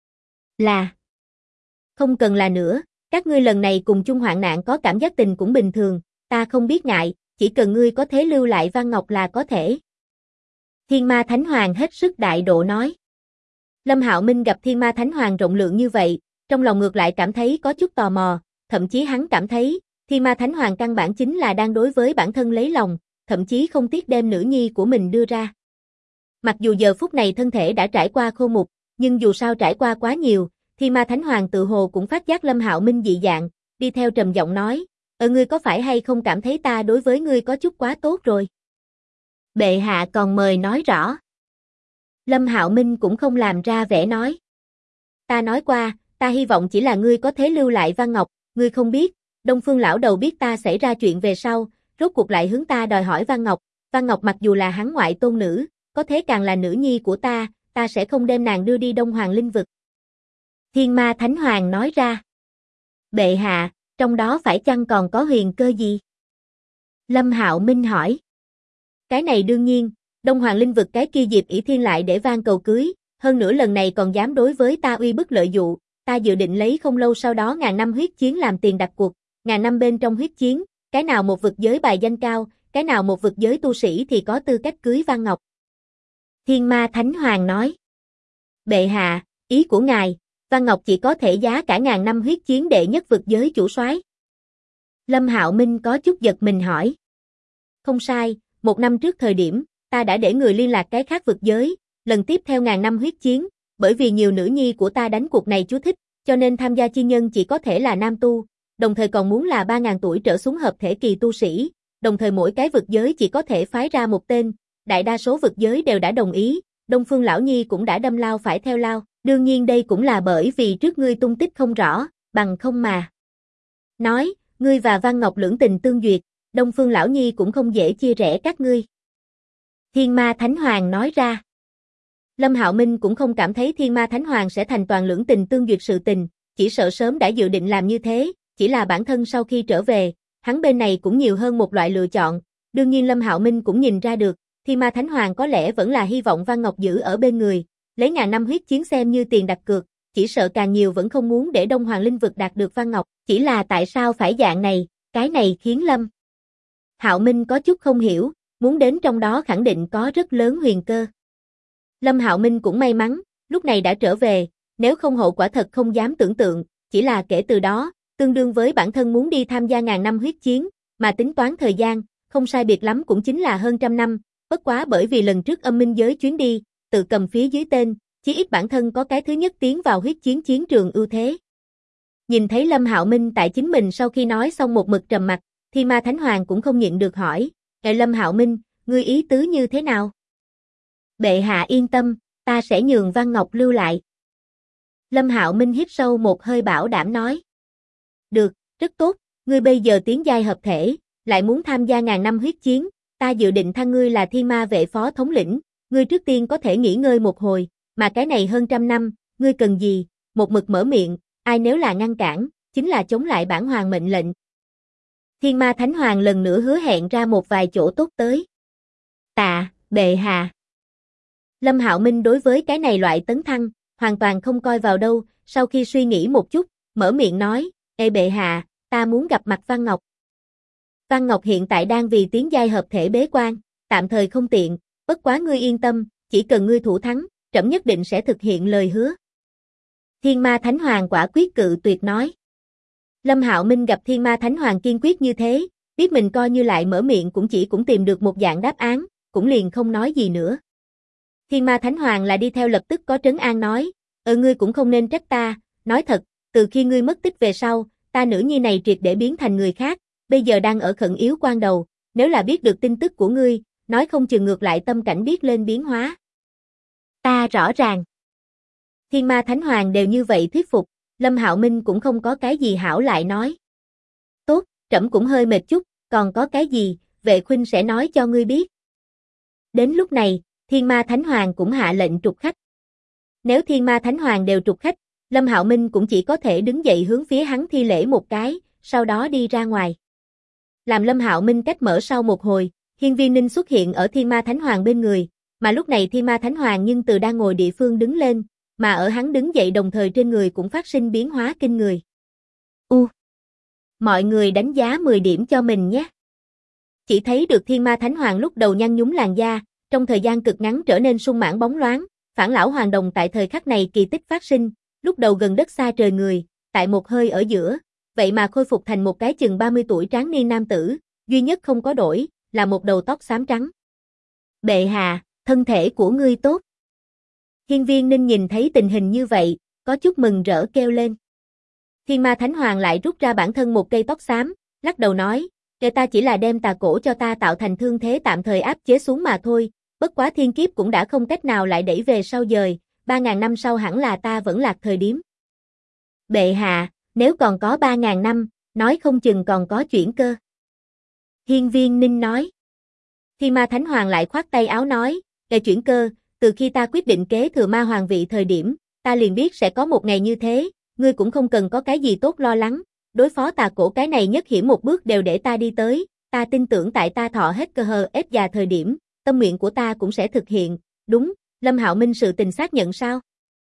Không cần là nữa, các ngươi lần này cùng chung hoạn nạn có cảm giác tình cũng bình thường, ta không biết ngại, chỉ cần ngươi có thể lưu lại Văn Ngọc là có thể. Thiên Ma Thánh Hoàng hết sức đại độ nói. Lâm Hạo Minh gặp Thiên Ma Thánh Hoàng rộng lượng như vậy, trong lòng ngược lại cảm thấy có chút tò mò, thậm chí hắn cảm thấy, Thiên Ma Thánh Hoàng căn bản chính là đang đối với bản thân lấy lòng, thậm chí không tiếc đem nữ nhi của mình đưa ra. Mặc dù giờ phút này thân thể đã trải qua khô mục, nhưng dù sao trải qua quá nhiều, Thiên Ma Thánh Hoàng tự hồ cũng phát giác Lâm Hạo Minh dị dạng, đi theo trầm giọng nói, ngươi có phải hay không cảm thấy ta đối với ngươi có chút quá tốt rồi? Bệ hạ còn mời nói rõ. Lâm Hạo Minh cũng không làm ra vẻ nói. Ta nói qua, ta hy vọng chỉ là ngươi có thể lưu lại Văn Ngọc, ngươi không biết, Đông Phương lão đầu biết ta xảy ra chuyện về sau, rốt cuộc lại hướng ta đòi hỏi Văn Ngọc mặc dù là hắn ngoại tôn nữ, có thế càng là nữ nhi của ta sẽ không đem nàng đưa đi Đông Hoàng Linh Vực. Thiên Ma Thánh Hoàng nói ra. Bệ hạ, trong đó phải chăng còn có huyền cơ gì? Lâm Hạo Minh hỏi. Cái này đương nhiên, Đông Hoàng Linh vực cái kia Diệp ỷ Thiên lại để van cầu cưới, hơn nữa lần này còn dám đối với ta uy bức lợi dụ, ta dự định lấy không lâu sau đó ngàn năm huyết chiến làm tiền đặt cuộc, ngàn năm bên trong huyết chiến, cái nào một vực giới bài danh cao, cái nào một vực giới tu sĩ thì có tư cách cưới Văn Ngọc. Thiên Ma Thánh Hoàng nói. Bệ hạ, ý của ngài, Văn Ngọc chỉ có thể giá cả ngàn năm huyết chiến đệ nhất vực giới chủ soái. Lâm Hạo Minh có chút giật mình hỏi. Không sai, 1 năm trước thời điểm, ta đã để người liên lạc cái khác vực giới, lần tiếp theo ngàn năm huyết chiến, bởi vì nhiều nữ nhi của ta đánh cuộc này chú thích, cho nên tham gia chi nhân chỉ có thể là nam tu, đồng thời còn muốn là 3.000 tuổi trở xuống hợp thể kỳ tu sĩ, đồng thời mỗi cái vực giới chỉ có thể phái ra một tên, đại đa số vực giới đều đã đồng ý, Đông Phương Lão Nhi cũng đã đâm lao phải theo lao, đương nhiên đây cũng là bởi vì trước ngươi tung tích không rõ, bằng không mà. Nói, ngươi và Văn Ngọc lưỡng tình tương duyệt, Đông Phương Lão Nhi cũng không dễ chia rẽ các ngươi. Thiên Ma Thánh Hoàng nói ra. Lâm Hạo Minh cũng không cảm thấy Thiên Ma Thánh Hoàng sẽ thành toàn lưỡng tình tương duyệt sự tình, chỉ sợ sớm đã dự định làm như thế, chỉ là bản thân sau khi trở về, hắn bên này cũng nhiều hơn một loại lựa chọn, đương nhiên Lâm Hạo Minh cũng nhìn ra được, Thiên Ma Thánh Hoàng có lẽ vẫn là hy vọng Văn Ngọc giữ ở bên người, lấy ngàn năm huyết chiến xem như tiền đặt cược, chỉ sợ càng nhiều vẫn không muốn để Đông Hoàng Linh vực đạt được Văn Ngọc, chỉ là tại sao phải dạng này, cái này khiến Lâm Hạo Minh có chút không hiểu, muốn đến trong đó khẳng định có rất lớn huyền cơ. Lâm Hạo Minh cũng may mắn, lúc này đã trở về, nếu không hậu quả thật không dám tưởng tượng, chỉ là kể từ đó, tương đương với bản thân muốn đi tham gia ngàn năm huyết chiến, mà tính toán thời gian, không sai biệt lắm cũng chính là hơn 100 năm, bất quá bởi vì lần trước âm minh giới chuyến đi, tự cầm phía dưới tên, chí ít bản thân có cái thứ nhất tiến vào huyết chiến chiến trường ưu thế. Nhìn thấy Lâm Hạo Minh tại chính mình sau khi nói xong một mực trầm mặt, Thiên Ma Thánh Hoàng cũng không nhịn được hỏi, Lâm Hạo Minh, ngươi ý tứ như thế nào? Bệ hạ yên tâm, ta sẽ nhường Văn Ngọc lưu lại. Lâm Hạo Minh hít sâu một hơi bảo đảm nói. Được, rất tốt, ngươi bây giờ tiến giai hợp thể, lại muốn tham gia ngàn năm huyết chiến, ta dự định thăng ngươi là Thiên Ma vệ phó thống lĩnh, ngươi trước tiên có thể nghỉ ngơi một hồi, mà cái này hơn 100 năm, ngươi cần gì, một mực mở miệng, ai nếu là ngăn cản, chính là chống lại bản hoàng mệnh lệnh. Thiên Ma Thánh Hoàng lần nữa hứa hẹn ra một vài chỗ tốt tới. Tạ, bệ hạ. Lâm Hạo Minh đối với cái này loại tấn thăng, hoàn toàn không coi vào đâu, sau khi suy nghĩ một chút, mở miệng nói, Ê bệ hạ, ta muốn gặp mặt Văn Ngọc. Văn Ngọc hiện tại đang vì tiến giai hợp thể bế quan, tạm thời không tiện, bất quá ngươi yên tâm, chỉ cần ngươi thủ thắng, trẫm nhất định sẽ thực hiện lời hứa. Thiên Ma Thánh Hoàng quả quyết cự tuyệt nói. Lâm Hạo Minh gặp Thiên Ma Thánh Hoàng kiên quyết như thế, biết mình coi như lại mở miệng cũng tìm được một dạng đáp án, cũng liền không nói gì nữa. Thiên Ma Thánh Hoàng là đi theo lập tức có trấn an nói, ngươi cũng không nên trách ta, nói thật, từ khi ngươi mất tích về sau, ta nữ nhi này triệt để biến thành người khác, bây giờ đang ở khẩn yếu quan đầu, nếu là biết được tin tức của ngươi, nói không chừng ngược lại tâm cảnh biết lên biến hóa. Ta rõ ràng. Thiên Ma Thánh Hoàng đều như vậy thuyết phục, Lâm Hạo Minh cũng không có cái gì hảo lại nói. Tốt, trẫm cũng hơi mệt chút, còn có cái gì, vệ khuynh sẽ nói cho ngươi biết. Đến lúc này, Thiên Ma Thánh Hoàng cũng hạ lệnh trục khách. Nếu Thiên Ma Thánh Hoàng đều trục khách, Lâm Hạo Minh cũng chỉ có thể đứng dậy hướng phía hắn thi lễ một cái, sau đó đi ra ngoài. Làm Lâm Hạo Minh cách mở sau một hồi, Hiên Viên Ninh xuất hiện ở Thiên Ma Thánh Hoàng bên người, mà lúc này Thiên Ma Thánh Hoàng nhưng từ đang ngồi địa phương đứng lên, mà ở hắn đứng dậy đồng thời trên người cũng phát sinh biến hóa kinh người. Mọi người đánh giá 10 điểm cho mình nhé. Chỉ thấy được Thiên Ma Thánh Hoàng lúc đầu nhăn nhúm làn da, trong thời gian cực ngắn trở nên sung mãn bóng loáng, phản lão hoàng đồng tại thời khắc này kỳ tích phát sinh, lúc đầu gần đất xa trời người, tại một hơi ở giữa, vậy mà khôi phục thành một cái chừng 30 tuổi tráng niên nam tử, duy nhất không có đổi, là một đầu tóc xám trắng. Bệ hạ, thân thể của ngươi tốt. Hiên Viên Ninh nhìn thấy tình hình như vậy, có chút mừng rỡ kêu lên. Thiên Ma Thánh Hoàng lại rút ra bản thân một cây tóc xám, lắc đầu nói, kẻ ta chỉ là đem tà cổ cho ta tạo thành thương thế tạm thời áp chế xuống mà thôi, bất quá thiên kiếp cũng đã không cách nào lại đẩy về sau dời, 3.000 năm sau hẳn là ta vẫn lạc thời điểm. Bệ hạ, nếu còn có 3.000 năm, nói không chừng còn có chuyển cơ. Hiên Viên Ninh nói. Thiên Ma Thánh Hoàng lại khoát tay áo nói, về chuyển cơ, từ khi ta quyết định kế thừa ma hoàng vị thời điểm, ta liền biết sẽ có một ngày như thế, ngươi cũng không cần có cái gì tốt lo lắng, đối phó tà cổ cái này nhất hiểm một bước đều để ta đi tới, ta tin tưởng tại ta thọ hết cơ hờ ép già thời điểm, tâm nguyện của ta cũng sẽ thực hiện, đúng, Lâm Hạo Minh sự tình xác nhận sao?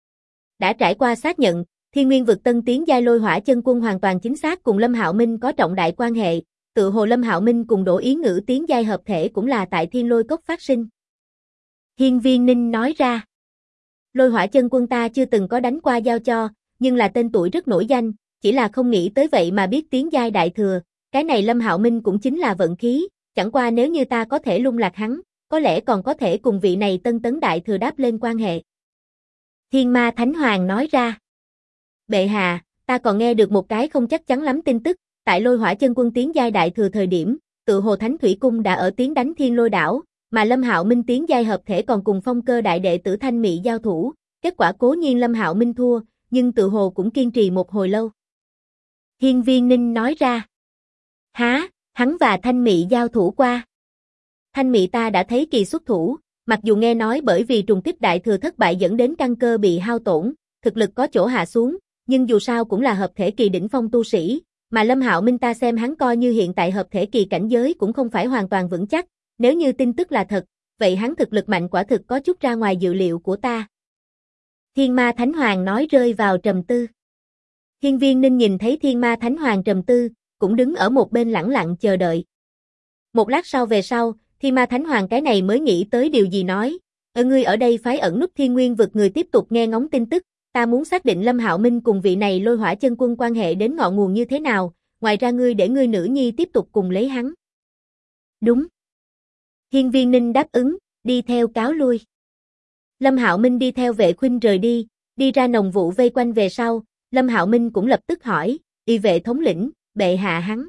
Đã trải qua xác nhận, Thiên Nguyên vực tân tiến giai Lôi Hỏa Chân Quân hoàn toàn chính xác cùng Lâm Hạo Minh có trọng đại quan hệ, tự hồ Lâm Hạo Minh cùng Đỗ Ý Ngữ tiến giai hợp thể cũng là tại Thiên Lôi Cốc phát sinh. Hiên Viên Ninh nói ra, Lôi Hỏa Chân Quân ta chưa từng có đánh qua giao cho, nhưng là tên tuổi rất nổi danh, chỉ là không nghĩ tới vậy mà biết tiến giai đại thừa, cái này Lâm Hạo Minh cũng chính là vận khí, chẳng qua nếu như ta có thể lung lạc hắn, có lẽ còn có thể cùng vị này tân tấn đại thừa đáp lên quan hệ. Thiên Ma Thánh Hoàng nói ra, bệ hạ, ta còn nghe được một cái không chắc chắn lắm tin tức, tại Lôi Hỏa Chân Quân tiến giai đại thừa thời điểm, tự hồ Thánh Thủy Cung đã ở tiến đánh Thiên Lôi đảo, mà Lâm Hạo Minh tiến giai hợp thể còn cùng Phong Cơ đại đệ tử Thanh Mị giao thủ, kết quả cố nhiên Lâm Hạo Minh thua, nhưng tự hồ cũng kiên trì một hồi lâu. Hiên Viên Ninh nói ra, há, hắn và Thanh Mị giao thủ qua. Thanh Mị ta đã thấy kỳ xuất thủ, mặc dù nghe nói bởi vì trùng kích đại thừa thất bại dẫn đến căn cơ bị hao tổn, thực lực có chỗ hạ xuống, nhưng dù sao cũng là hợp thể kỳ đỉnh phong tu sĩ, mà Lâm Hạo Minh ta xem hắn coi như hiện tại hợp thể kỳ cảnh giới cũng không phải hoàn toàn vững chắc, nếu như tin tức là thật, vậy hắn thực lực mạnh quả thực có chút ra ngoài dự liệu của ta. Thiên Ma Thánh Hoàng nói rơi vào trầm tư. Hiên Viên Ninh nhìn thấy Thiên Ma Thánh Hoàng trầm tư, cũng đứng ở một bên lẳng lặng chờ đợi. Một lát sau về sau, Thiên Ma Thánh Hoàng cái này mới nghĩ tới điều gì nói, ngươi ở đây phái ẩn núp Thiên Nguyên vực người tiếp tục nghe ngóng tin tức, ta muốn xác định Lâm Hạo Minh cùng vị này Lôi Hỏa Chân Quân quan hệ đến ngọn nguồn như thế nào, ngoài ra ngươi để ngươi nữ nhi tiếp tục cùng lấy hắn. Đúng. Hiên Viên Ninh đáp ứng, đi theo cáo lui. Lâm Hạo Minh đi theo Vệ Khuynh rời đi, đi ra nồng vụ vây quanh về sau, Lâm Hạo Minh cũng lập tức hỏi, y vệ thống lĩnh, bệ hạ hắn.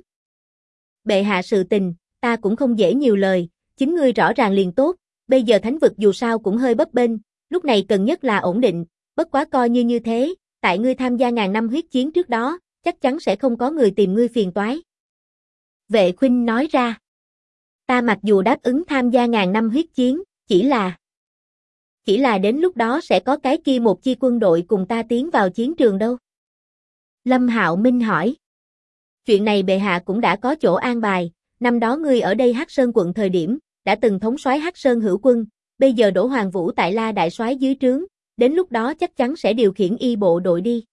Bệ hạ sự tình, ta cũng không dễ nhiều lời, chính ngươi rõ ràng liền tốt, bây giờ thánh vực dù sao cũng hơi bấp bênh, lúc này cần nhất là ổn định, bất quá coi như thế, tại ngươi tham gia ngàn năm huyết chiến trước đó, chắc chắn sẽ không có người tìm ngươi phiền toái. Vệ Khuynh nói ra, ta mặc dù đáp ứng tham gia ngàn năm huyết chiến, chỉ là đến lúc đó sẽ có cái kia một chi quân đội cùng ta tiến vào chiến trường đâu. Lâm Hạo Minh hỏi, chuyện này bệ hạ cũng đã có chỗ an bài, năm đó ngươi ở đây Hắc Sơn quận thời điểm, đã từng thống soái Hắc Sơn hữu quân, bây giờ Đỗ Hoàng Vũ tại La đại soái dưới trướng, đến lúc đó chắc chắn sẽ điều khiển y bộ đội đi.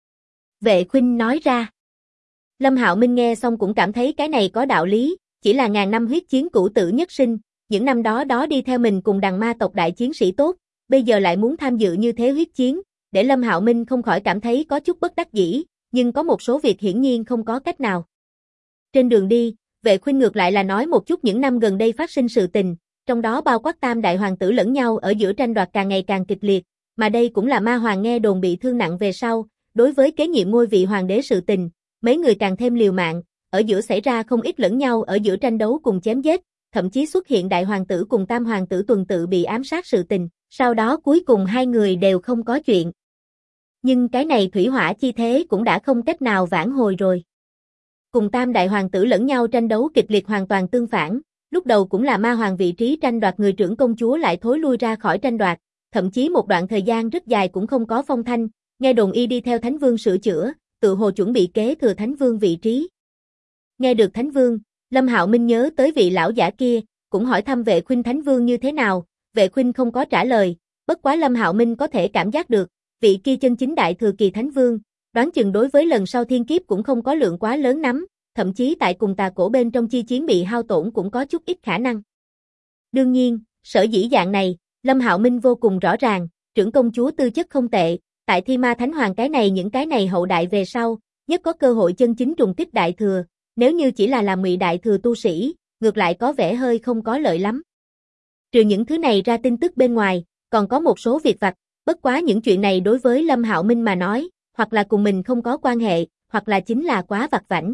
Vệ Khuynh nói ra. Lâm Hạo Minh nghe xong cũng cảm thấy cái này có đạo lý, chỉ là ngàn năm huyết chiến cửu tử nhất sinh, những năm đó đi theo mình cùng đằng ma tộc đại chiến sĩ tốt, bây giờ lại muốn tham dự như thế huyết chiến, để Lâm Hạo Minh không khỏi cảm thấy có chút bất đắc dĩ, nhưng có một số việc hiển nhiên không có cách nào. Trên đường đi, Vệ Khuynh ngược lại là nói một chút những năm gần đây phát sinh sự tình, trong đó bao quát tam đại hoàng tử lẫn nhau ở giữa tranh đoạt càng ngày càng kịch liệt, mà đây cũng là Ma Hoàng nghe đồn bị thương nặng về sau, đối với kế nhiệm ngôi vị hoàng đế sự tình, mấy người càng thêm liều mạng, ở giữa xảy ra không ít lẫn nhau ở giữa tranh đấu cùng chém giết, thậm chí xuất hiện đại hoàng tử cùng tam hoàng tử tuần tự bị ám sát sự tình, sau đó cuối cùng hai người đều không có chuyện. Nhưng cái này thủy hỏa chi thế cũng đã không cách nào vãn hồi rồi. Cùng tam đại hoàng tử lẫn nhau tranh đấu kịch liệt hoàn toàn tương phản, lúc đầu cũng là Ma Hoàng vị trí tranh đoạt người trưởng công chúa lại thối lui ra khỏi tranh đoạt, thậm chí một đoạn thời gian rất dài cũng không có phong thanh, nghe đồn y đi theo Thánh Vương sửa chữa, tự hồ chuẩn bị kế thừa Thánh Vương vị trí. Nghe được Thánh Vương, Lâm Hạo Minh nhớ tới vị lão giả kia, cũng hỏi thăm Vệ Khuynh Thánh Vương như thế nào, Vệ Khuynh không có trả lời, bất quá Lâm Hạo Minh có thể cảm giác được, vị kia chân chính đại thừa kỳ Thánh Vương, đoán chừng đối với lần sau thiên kiếp cũng không có lượng quá lớn lắm, thậm chí tại cùng tà cổ bên trong chi chiến bị hao tổn cũng có chút ít khả năng. Đương nhiên, sở dĩ dạng này, Lâm Hạo Minh vô cùng rõ ràng, trưởng công chúa tư chất không tệ, tại Thi Ma Thánh Hoàng những cái này hậu đại về sau, nhất có cơ hội chân chính trùng kích đại thừa, nếu như chỉ là ngụy đại thừa tu sĩ, ngược lại có vẻ hơi không có lợi lắm. Trừ những thứ này ra tin tức bên ngoài, còn có một số việc vặt, bất quá những chuyện này đối với Lâm Hạo Minh mà nói, hoặc là cùng mình không có quan hệ, hoặc là chính là quá vặt vãnh.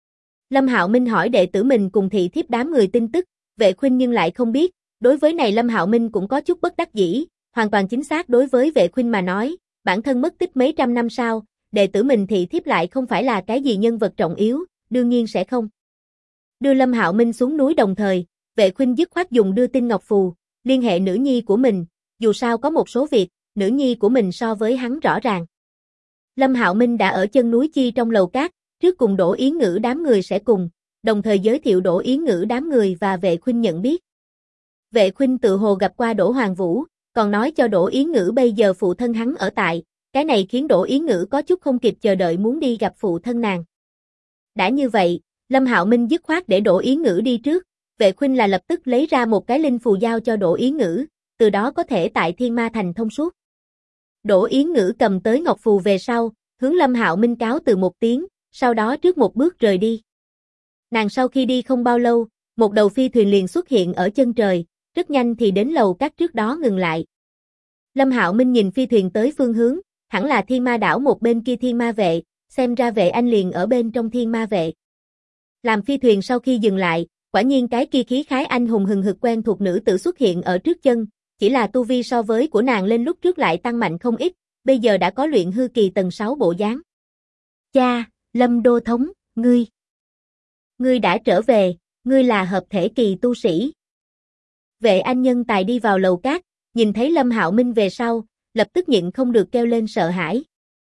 Lâm Hạo Minh hỏi đệ tử mình cùng thị thiếp đám người tin tức, Vệ Khuynh nhưng lại không biết, đối với này Lâm Hạo Minh cũng có chút bất đắc dĩ, hoàn toàn chính xác đối với Vệ Khuynh mà nói, bản thân mất tích mấy trăm năm sau, đệ tử mình thị thiếp lại không phải là cái gì nhân vật trọng yếu, đương nhiên sẽ không. Đưa Lâm Hạo Minh xuống núi đồng thời, Vệ Khuynh dứt khoát dùng đưa tin ngọc phù, liên hệ nữ nhi của mình, dù sao có một số việc, nữ nhi của mình so với hắn rõ ràng. Lâm Hạo Minh đã ở chân núi chi trong lầu cát, trước cùng Đỗ Yến Ngữ đám người sẽ cùng, đồng thời giới thiệu Đỗ Yến Ngữ đám người và Vệ Khuynh nhận biết. Vệ Khuynh tự hồ gặp qua Đỗ Hoàng Vũ, còn nói cho Đỗ Yến Ngữ bây giờ phụ thân hắn ở tại, cái này khiến Đỗ Yến Ngữ có chút không kịp chờ đợi muốn đi gặp phụ thân nàng. Đã như vậy, Lâm Hạo Minh dứt khoát để Đỗ Yến Ngữ đi trước, Vệ Khuynh là lập tức lấy ra một cái linh phù giao cho Đỗ Yến Ngữ, từ đó có thể tại Thiên Ma Thành thông suốt. Đỗ Yến Ngữ cầm tới ngọc phù về sau, hướng Lâm Hạo Minh cáo từ một tiếng, sau đó trước một bước rời đi. Nàng sau khi đi không bao lâu, một đầu phi thuyền liền xuất hiện ở chân trời, rất nhanh thì đến lầu các trước đó ngừng lại. Lâm Hạo Minh nhìn phi thuyền tới phương hướng, hẳn là Thiên Ma đảo một bên kia Thiên Ma vệ, xem ra Vệ Anh liền ở bên trong Thiên Ma vệ. Làm phi thuyền sau khi dừng lại, quả nhiên cái kia khí khái anh hùng hừng hực quen thuộc nữ tử xuất hiện ở trước chân, chỉ là tu vi so với của nàng lên lúc trước lại tăng mạnh không ít, bây giờ đã có luyện hư kỳ tầng 6 bộ dáng. Cha, Lâm Đô Thống, ngươi đã trở về, ngươi là hợp thể kỳ tu sĩ. Vệ Anh nhân tài đi vào lầu cát, nhìn thấy Lâm Hạo Minh về sau, lập tức nhịn không được kêu lên sợ hãi.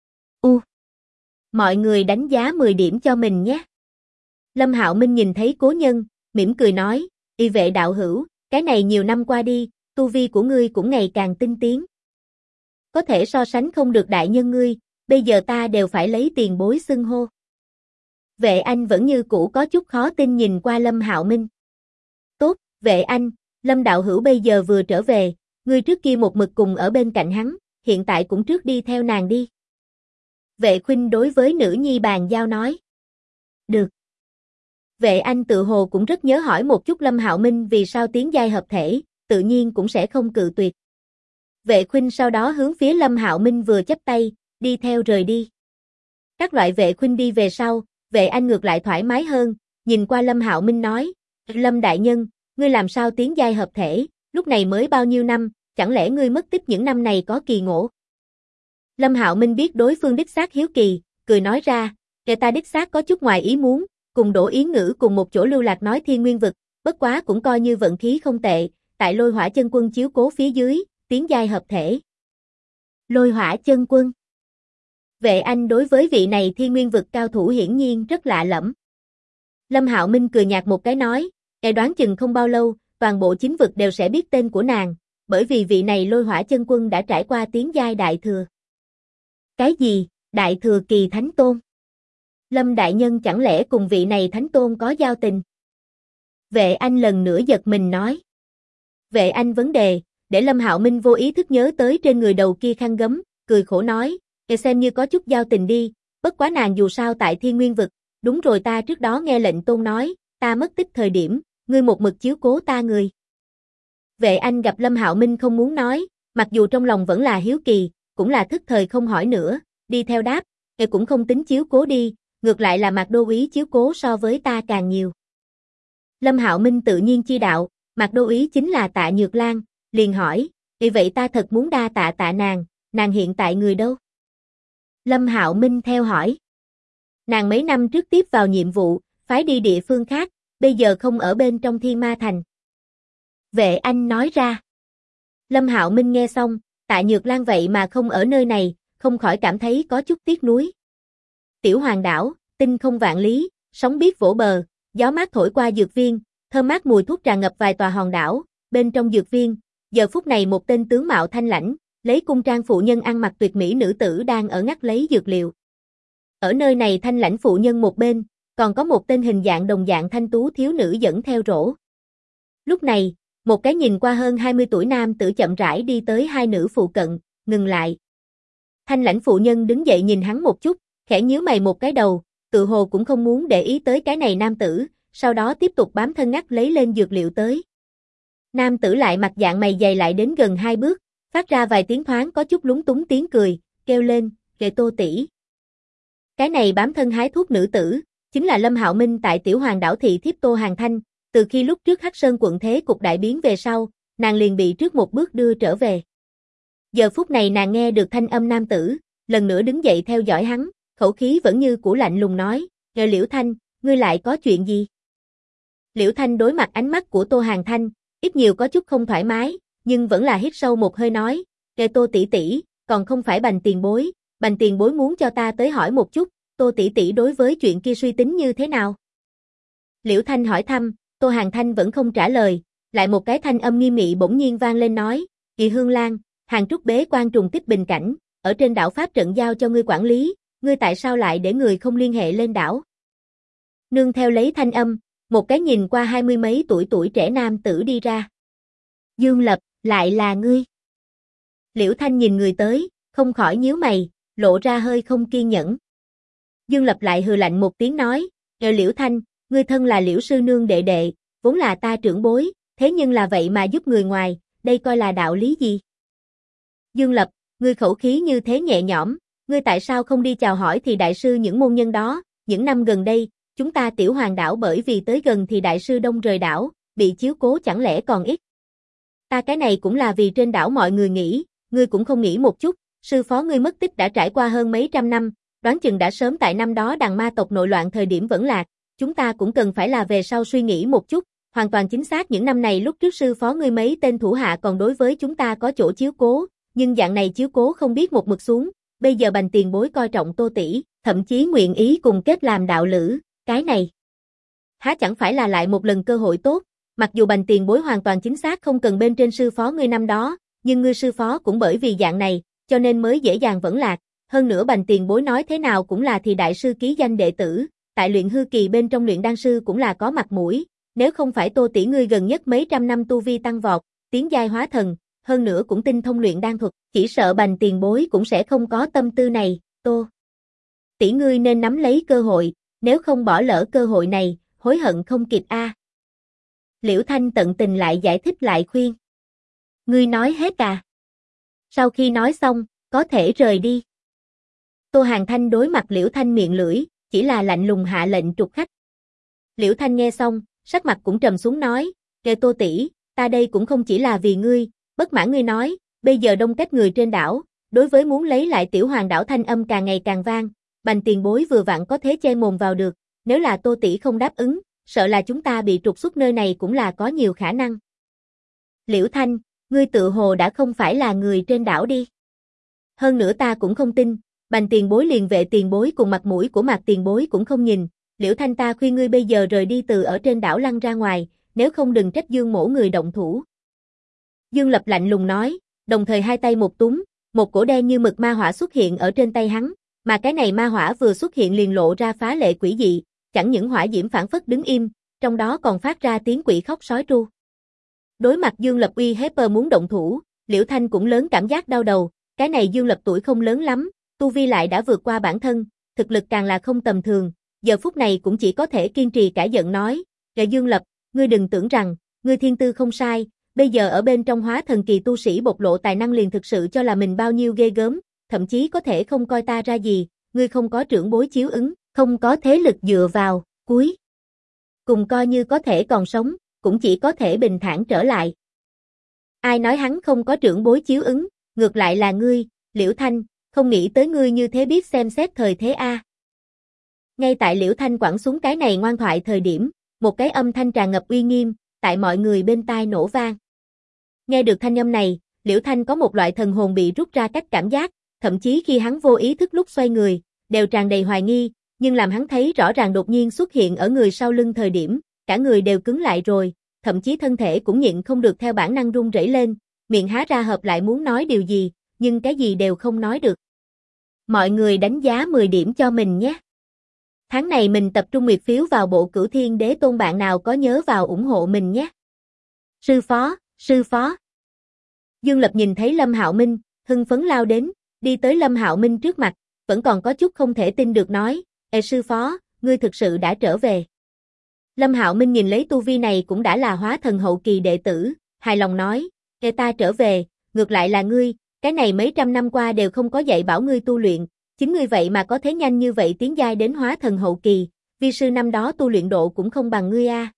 Mọi người đánh giá 10 điểm cho mình nhé. Lâm Hạo Minh nhìn thấy cố nhân, mỉm cười nói, Y Vệ đạo hữu, cái này nhiều năm qua đi, tu vi của ngươi cũng ngày càng tinh tiến. Có thể so sánh không được đại nhân ngươi, bây giờ ta đều phải lấy tiền bối xưng hô. Vệ Anh vẫn như cũ có chút khó tin nhìn qua Lâm Hạo Minh. Tốt, Vệ Anh, Lâm đạo hữu bây giờ vừa trở về, ngươi trước kia một mực cùng ở bên cạnh hắn, hiện tại cũng trước đi theo nàng đi. Vệ Khuynh đối với nữ nhi bàn giao nói. Được. Vệ Anh tự hồ cũng rất nhớ hỏi một chút Lâm Hạo Minh vì sao tiến giai hợp thể, tự nhiên cũng sẽ không cự tuyệt. Vệ Khuynh sau đó hướng phía Lâm Hạo Minh vừa chắp tay, đi theo rời đi. Các loại Vệ Khuynh đi về sau, Vệ Anh ngược lại thoải mái hơn, nhìn qua Lâm Hạo Minh nói, Lâm đại nhân, ngươi làm sao tiến giai hợp thể, lúc này mới bao nhiêu năm, chẳng lẽ ngươi mất tích những năm này có kỳ ngộ? Lâm Hạo Minh biết đối phương đích xác hiếu kỳ, cười nói ra, ta đích xác có chút ngoài ý muốn, cùng Đỗ Yến Ngữ cùng một chỗ lưu lạc nói Thiên Nguyên vực, bất quá cũng coi như vận khí không tệ, tại Lôi Hỏa Chân Quân chiếu cố phía dưới, tiến giai hợp thể. Lôi Hỏa Chân Quân. Vệ Anh đối với vị này Thiên Nguyên vực cao thủ hiển nhiên rất lạ lẫm. Lâm Hạo Minh cười nhạt một cái nói, đoán chừng không bao lâu, toàn bộ chính vực đều sẽ biết tên của nàng, bởi vì vị này Lôi Hỏa Chân Quân đã trải qua tiến giai đại thừa. Cái gì, đại thừa kỳ thánh tôn? Lâm đại nhân chẳng lẽ cùng vị này thánh tôn có giao tình? Vệ Anh lần nữa giật mình nói. Vệ Anh vấn đề, để Lâm Hạo Minh vô ý thức nhớ tới trên người đầu kia khăn gấm, cười khổ nói, xem như có chút giao tình đi, bất quá nàng dù sao tại Thiên Nguyên vực, đúng rồi ta trước đó nghe lệnh tôn nói, ta mất tích thời điểm, ngươi một mực chiếu cố ta người. Vệ Anh gặp Lâm Hạo Minh không muốn nói, mặc dù trong lòng vẫn là hiếu kỳ, cũng là thức thời không hỏi nữa, đi theo đáp, cũng không tính chiếu cố đi, ngược lại là Mạc Đô Úy chiếu cố so với ta càng nhiều. Lâm Hạo Minh tự nhiên chi đạo, Mạc Đô Úy chính là Tạ Nhược Lan, liền hỏi, vậy ta thật muốn đa tạ tạ nàng hiện tại người đâu? Lâm Hạo Minh theo hỏi. Nàng mấy năm trước tiếp vào nhiệm vụ, phái đi địa phương khác, bây giờ không ở bên trong Thiên Ma Thành. Vệ Anh nói ra. Lâm Hạo Minh nghe xong, Tạ Nhược Lan vậy mà không ở nơi này, không khỏi cảm thấy có chút tiếc nuối. Tiểu Hoàng đảo, tinh không vạn lý, sóng biết vỗ bờ, gió mát thổi qua dược viên, thơm mát mùi thuốc trà ngập vài tòa hòn đảo, bên trong dược viên, giờ phút này một tên tướng mạo thanh lãnh, lấy cung trang phụ nhân ăn mặc tuyệt mỹ nữ tử đang ở ngắt lấy dược liệu. Ở nơi này thanh lãnh phụ nhân một bên, còn có một tên hình dạng đồng dạng thanh tú thiếu nữ dẫn theo rổ. Lúc này, một cái nhìn qua hơn 20 tuổi nam tử chậm rãi đi tới hai nữ phụ cận, ngừng lại. Thanh lãnh phụ nhân đứng dậy nhìn hắn một chút, khẽ nhíu mày một cái đầu, tự hồ cũng không muốn để ý tới cái này nam tử, sau đó tiếp tục bám thân ngắt lấy lên dược liệu tới. Nam tử lại mặt dạng mày dày lại đến gần 2 bước, phát ra vài tiếng thoáng có chút lúng túng tiếng cười, kêu lên, "Kệ Tô tỷ." Cái này bám thân hái thuốc nữ tử, chính là Lâm Hạo Minh tại Tiểu Hoàng đảo thị thiếp Tô Hàn Thanh, từ khi lúc trước Hắc Sơn quận thế cục đại biến về sau, nàng liền bị trước một bước đưa trở về. Giờ phút này nàng nghe được thanh âm nam tử, lần nữa đứng dậy theo dõi hắn, khẩu khí vẫn như cũ lạnh lùng nói, "Liễu Thanh, ngươi lại có chuyện gì?" Liễu Thanh đối mặt ánh mắt của Tô Hàn Thanh, ít nhiều có chút không thoải mái, nhưng vẫn là hít sâu một hơi nói, "Tô tỷ tỷ, còn không phải Bành tiền bối muốn cho ta tới hỏi một chút, Tô tỷ tỷ đối với chuyện kia suy tính như thế nào? Liễu Thanh hỏi thăm, Tô Hàn Thanh vẫn không trả lời, lại một cái thanh âm nghiêm nghị bỗng nhiên vang lên nói, Kỳ Hương Lan, Hàn Trúc bế quan trùng kích bình cảnh, ở trên đảo Pháp trận giao cho ngươi quản lý, ngươi tại sao lại để người không liên hệ lên đảo? Nương theo lấy thanh âm, một cái nhìn qua 20 mấy tuổi trẻ nam tử đi ra. Dương Lập, lại là ngươi. Liễu Thanh nhìn người tới, không khỏi nhíu mày, lộ ra hơi không kiên nhẫn. Dương Lập lại hừ lạnh một tiếng nói, Liễu Thanh, ngươi thân là Liễu sư nương đệ đệ, vốn là ta trưởng bối, thế nhưng là vậy mà giúp người ngoài, đây coi là đạo lý gì? Dương Lập, ngươi khẩu khí như thế nhẹ nhõm, ngươi tại sao không đi chào hỏi thì đại sư những môn nhân đó, những năm gần đây, chúng ta Tiểu Hoàng đảo bởi vì tới gần thì đại sư đông rời đảo, bị chiếu cố chẳng lẽ còn ít. Ta cái này cũng là vì trên đảo mọi người nghĩ, ngươi cũng không nghĩ một chút, sư phó ngươi mất tích đã trải qua hơn mấy trăm năm, đoán chừng đã sớm tại năm đó đằng ma tộc nội loạn thời điểm vẫn lạc, chúng ta cũng cần phải là về sau suy nghĩ một chút, hoàn toàn chính xác những năm này lúc trước sư phó ngươi mấy tên thủ hạ còn đối với chúng ta có chỗ chiếu cố, nhưng dạng này chiếu cố không biết một mực xuống, bây giờ Bành tiền bối coi trọng Tô tỷ, thậm chí nguyện ý cùng kết làm đạo lữ, cái này há chẳng phải là lại một lần cơ hội tốt, mặc dù Bành tiền bối hoàn toàn chính xác không cần bên trên sư phó ngươi năm đó, nhưng ngươi sư phó cũng bởi vì dạng này, cho nên mới dễ dàng vẫn lạc, hơn nữa Bành tiền bối nói thế nào cũng là thì đại sư ký danh đệ tử, tại luyện hư kỳ bên trong luyện đan sư cũng là có mặt mũi, nếu không phải Tô tỷ ngươi gần nhất mấy trăm năm tu vi tăng vọt, tiến giai hóa thần, hơn nữa cũng tinh thông luyện đan thuật, chỉ sợ Bành tiền bối cũng sẽ không có tâm tư này, Tô tỷ ngươi nên nắm lấy cơ hội, nếu không bỏ lỡ cơ hội này, hối hận không kịp a. Liễu Thanh tận tình lại giải thích lại khuyên. Ngươi nói hết à? Sau khi nói xong, có thể rời đi. Tô Hàn Thanh đối mặt Liễu Thanh miệng lưỡi, chỉ là lạnh lùng hạ lệnh trục khách. Liễu Thanh nghe xong, sắc mặt cũng trầm xuống nói, kề Tô tỷ, ta đây cũng không chỉ là vì ngươi, bất mãn ngươi nói, bây giờ đông cách người trên đảo, đối với muốn lấy lại Tiểu Hoàng đảo thanh âm càng ngày càng vang, Bành tiền bối vừa vặn có thế che mồm vào được, nếu là Tô tỷ không đáp ứng, sợ là chúng ta bị trục xuất nơi này cũng là có nhiều khả năng. Liễu Thanh, ngươi tự hồ đã không phải là người trên đảo đi. Hơn nữa ta cũng không tin, Bành tiền bối liền vệ tiền bối cùng mặt mũi của Mạc tiền bối cũng không nhìn, Liễu Thanh ta khuyên ngươi bây giờ rời đi từ ở trên đảo lăn ra ngoài, nếu không đừng trách Dương mỗ người động thủ. Dương Lập lạnh lùng nói, đồng thời hai tay một túm, một cổ đen như mực ma hỏa xuất hiện ở trên tay hắn, mà cái này ma hỏa vừa xuất hiện liền lộ ra phá lệ quỷ dị, chẳng những hỏa diễm phản phất đứng im, trong đó còn phát ra tiếng quỷ khóc sói tru. Đối mặt Dương Lập uy hiếp muốn động thủ, Liễu Thanh cũng lớn cảm giác đau đầu, cái này Dương Lập tuổi không lớn lắm, tu vi lại đã vượt qua bản thân, thực lực càng là không tầm thường, giờ phút này cũng chỉ có thể kiên trì cả giận nói, Dương Lập, ngươi đừng tưởng rằng, ngươi thiên tư không sai, bây giờ ở bên trong hóa thần kỳ tu sĩ bộc lộ tài năng liền thực sự cho là mình bao nhiêu ghê gớm, thậm chí có thể không coi ta ra gì, ngươi không có trưởng bối chiếu ứng, không có thế lực dựa vào, cuối cùng coi như có thể còn sống, cũng chỉ có thể bình thản trở lại. Ai nói hắn không có trưởng bối chiếu ứng, ngược lại là ngươi, Liễu Thanh, không nghĩ tới ngươi như thế biết xem xét thời thế a. Ngay tại Liễu Thanh quẳng xuống cái này ngoan thoại thời điểm, một cái âm thanh tràn ngập uy nghiêm, tại mọi người bên tai nổ vang. Nghe được thanh âm này, Liễu Thanh có một loại thần hồn bị rút ra cách cảm giác, thậm chí khi hắn vô ý thức lúc xoay người, đều tràn đầy hoài nghi, nhưng làm hắn thấy rõ ràng đột nhiên xuất hiện ở người sau lưng thời điểm, cả người đều cứng lại rồi, thậm chí thân thể cũng nhịn không được theo bản năng run rẩy lên, miệng há ra hợp lại muốn nói điều gì, nhưng cái gì đều không nói được. Mọi người đánh giá 10 điểm cho mình nhé. Tháng này mình tập trung nguyệt phiếu vào bộ Cửu Thiên Đế Tôn, bạn nào có nhớ vào ủng hộ mình nhé. Sư phó. Dương Lập nhìn thấy Lâm Hạo Minh, hưng phấn lao đến, đi tới Lâm Hạo Minh trước mặt, vẫn còn có chút không thể tin được nói, sư phó, ngươi thực sự đã trở về. Lâm Hạo Minh nhìn lấy tu vi này cũng đã là hóa thần hậu kỳ đệ tử, hài lòng nói, ta trở về, ngược lại là ngươi, cái này mấy trăm năm qua đều không có dạy bảo ngươi tu luyện, chính ngươi vậy mà có thế nhanh như vậy tiến giai đến hóa thần hậu kỳ, vi sư năm đó tu luyện độ cũng không bằng ngươi a.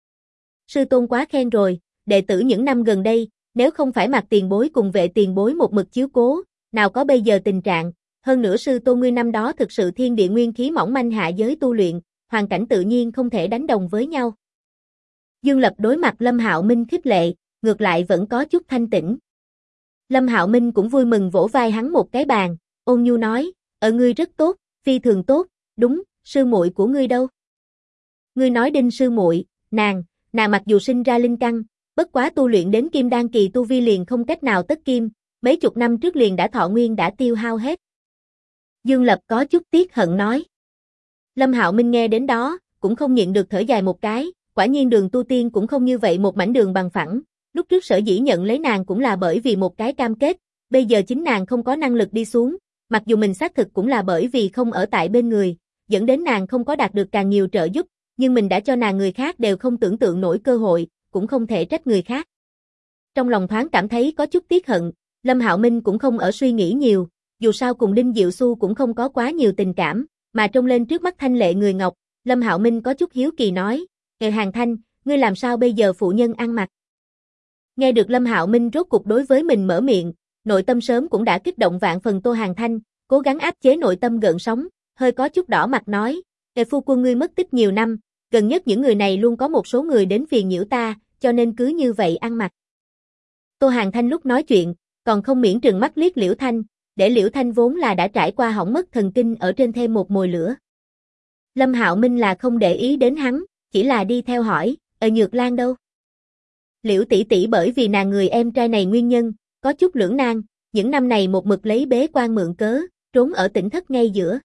Sư tôn quá khen rồi, đệ tử những năm gần đây, nếu không phải Mạc tiền bối cùng vệ tiền bối một mực chiếu cố, nào có bây giờ tình trạng, hơn nữa sư tôn ngươi năm đó thực sự thiên địa nguyên khí mỏng manh hạ giới tu luyện, hoàn cảnh tự nhiên không thể đánh đồng với nhau. Dương Lập đối mặt Lâm Hạo Minh khích lệ, ngược lại vẫn có chút thanh tĩnh. Lâm Hạo Minh cũng vui mừng vỗ vai hắn một cái bàn, ôn nhu nói, ngươi rất tốt, phi thường tốt, Đúng, sư muội của ngươi đâu? Ngươi nói Đinh sư muội, nàng mặc dù sinh ra linh căn, bất quá tu luyện đến kim đan kỳ tu vi liền không cách nào tất kim, mấy chục năm trước liền đã thọ nguyên đã tiêu hao hết. Dương Lập có chút tiếc hận nói. Lâm Hạo Minh nghe đến đó, cũng không nhịn được thở dài một cái, quả nhiên đường tu tiên cũng không như vậy một mảnh đường bằng phẳng, lúc trước sở dĩ nhận lấy nàng cũng là bởi vì một cái cam kết, bây giờ chính nàng không có năng lực đi xuống, mặc dù mình xác thực cũng là bởi vì không ở tại bên người, dẫn đến nàng không có đạt được càng nhiều trợ giúp, nhưng mình đã cho nàng người khác đều không tưởng tượng nổi cơ hội, cũng không thể trách người khác. Trong lòng thoáng cảm thấy có chút tiếc hận, Lâm Hạo Minh cũng không ở suy nghĩ nhiều, dù sao cùng Đinh Diệu Xu cũng không có quá nhiều tình cảm, mà trông lên trước mắt thanh lệ người ngọc, Lâm Hạo Minh có chút hiếu kỳ nói, Hàng Thanh, ngươi làm sao bây giờ phụ nhân ăn mặc? Nghe được Lâm Hạo Minh rốt cục đối với mình mở miệng, nội tâm sớm cũng đã kích động vạn phần Tô Hàng Thanh, cố gắng áp chế nội tâm gợn sóng, hơi có chút đỏ mặt nói, phu quân ngươi mất tích nhiều năm, gần nhất những người này luôn có một số người đến phiền nhiễu ta, cho nên cứ như vậy ăn mặc. Tô Hàng Thanh lúc nói chuyện, còn không miễn trừng mắt liếc Liễu Thanh, để Liễu Thanh vốn là đã trải qua hỏng mất thần kinh ở trên thêm một mồi lửa. Lâm Hạo Minh là không để ý đến hắn, chỉ là đi theo hỏi, Nhược Lan đâu? Liễu tỷ tỷ bởi vì nàng người em trai này nguyên nhân, có chút lưỡng nan, những năm này một mực lấy bế quan mượn cớ, trốn ở tỉnh thất ngay giữa.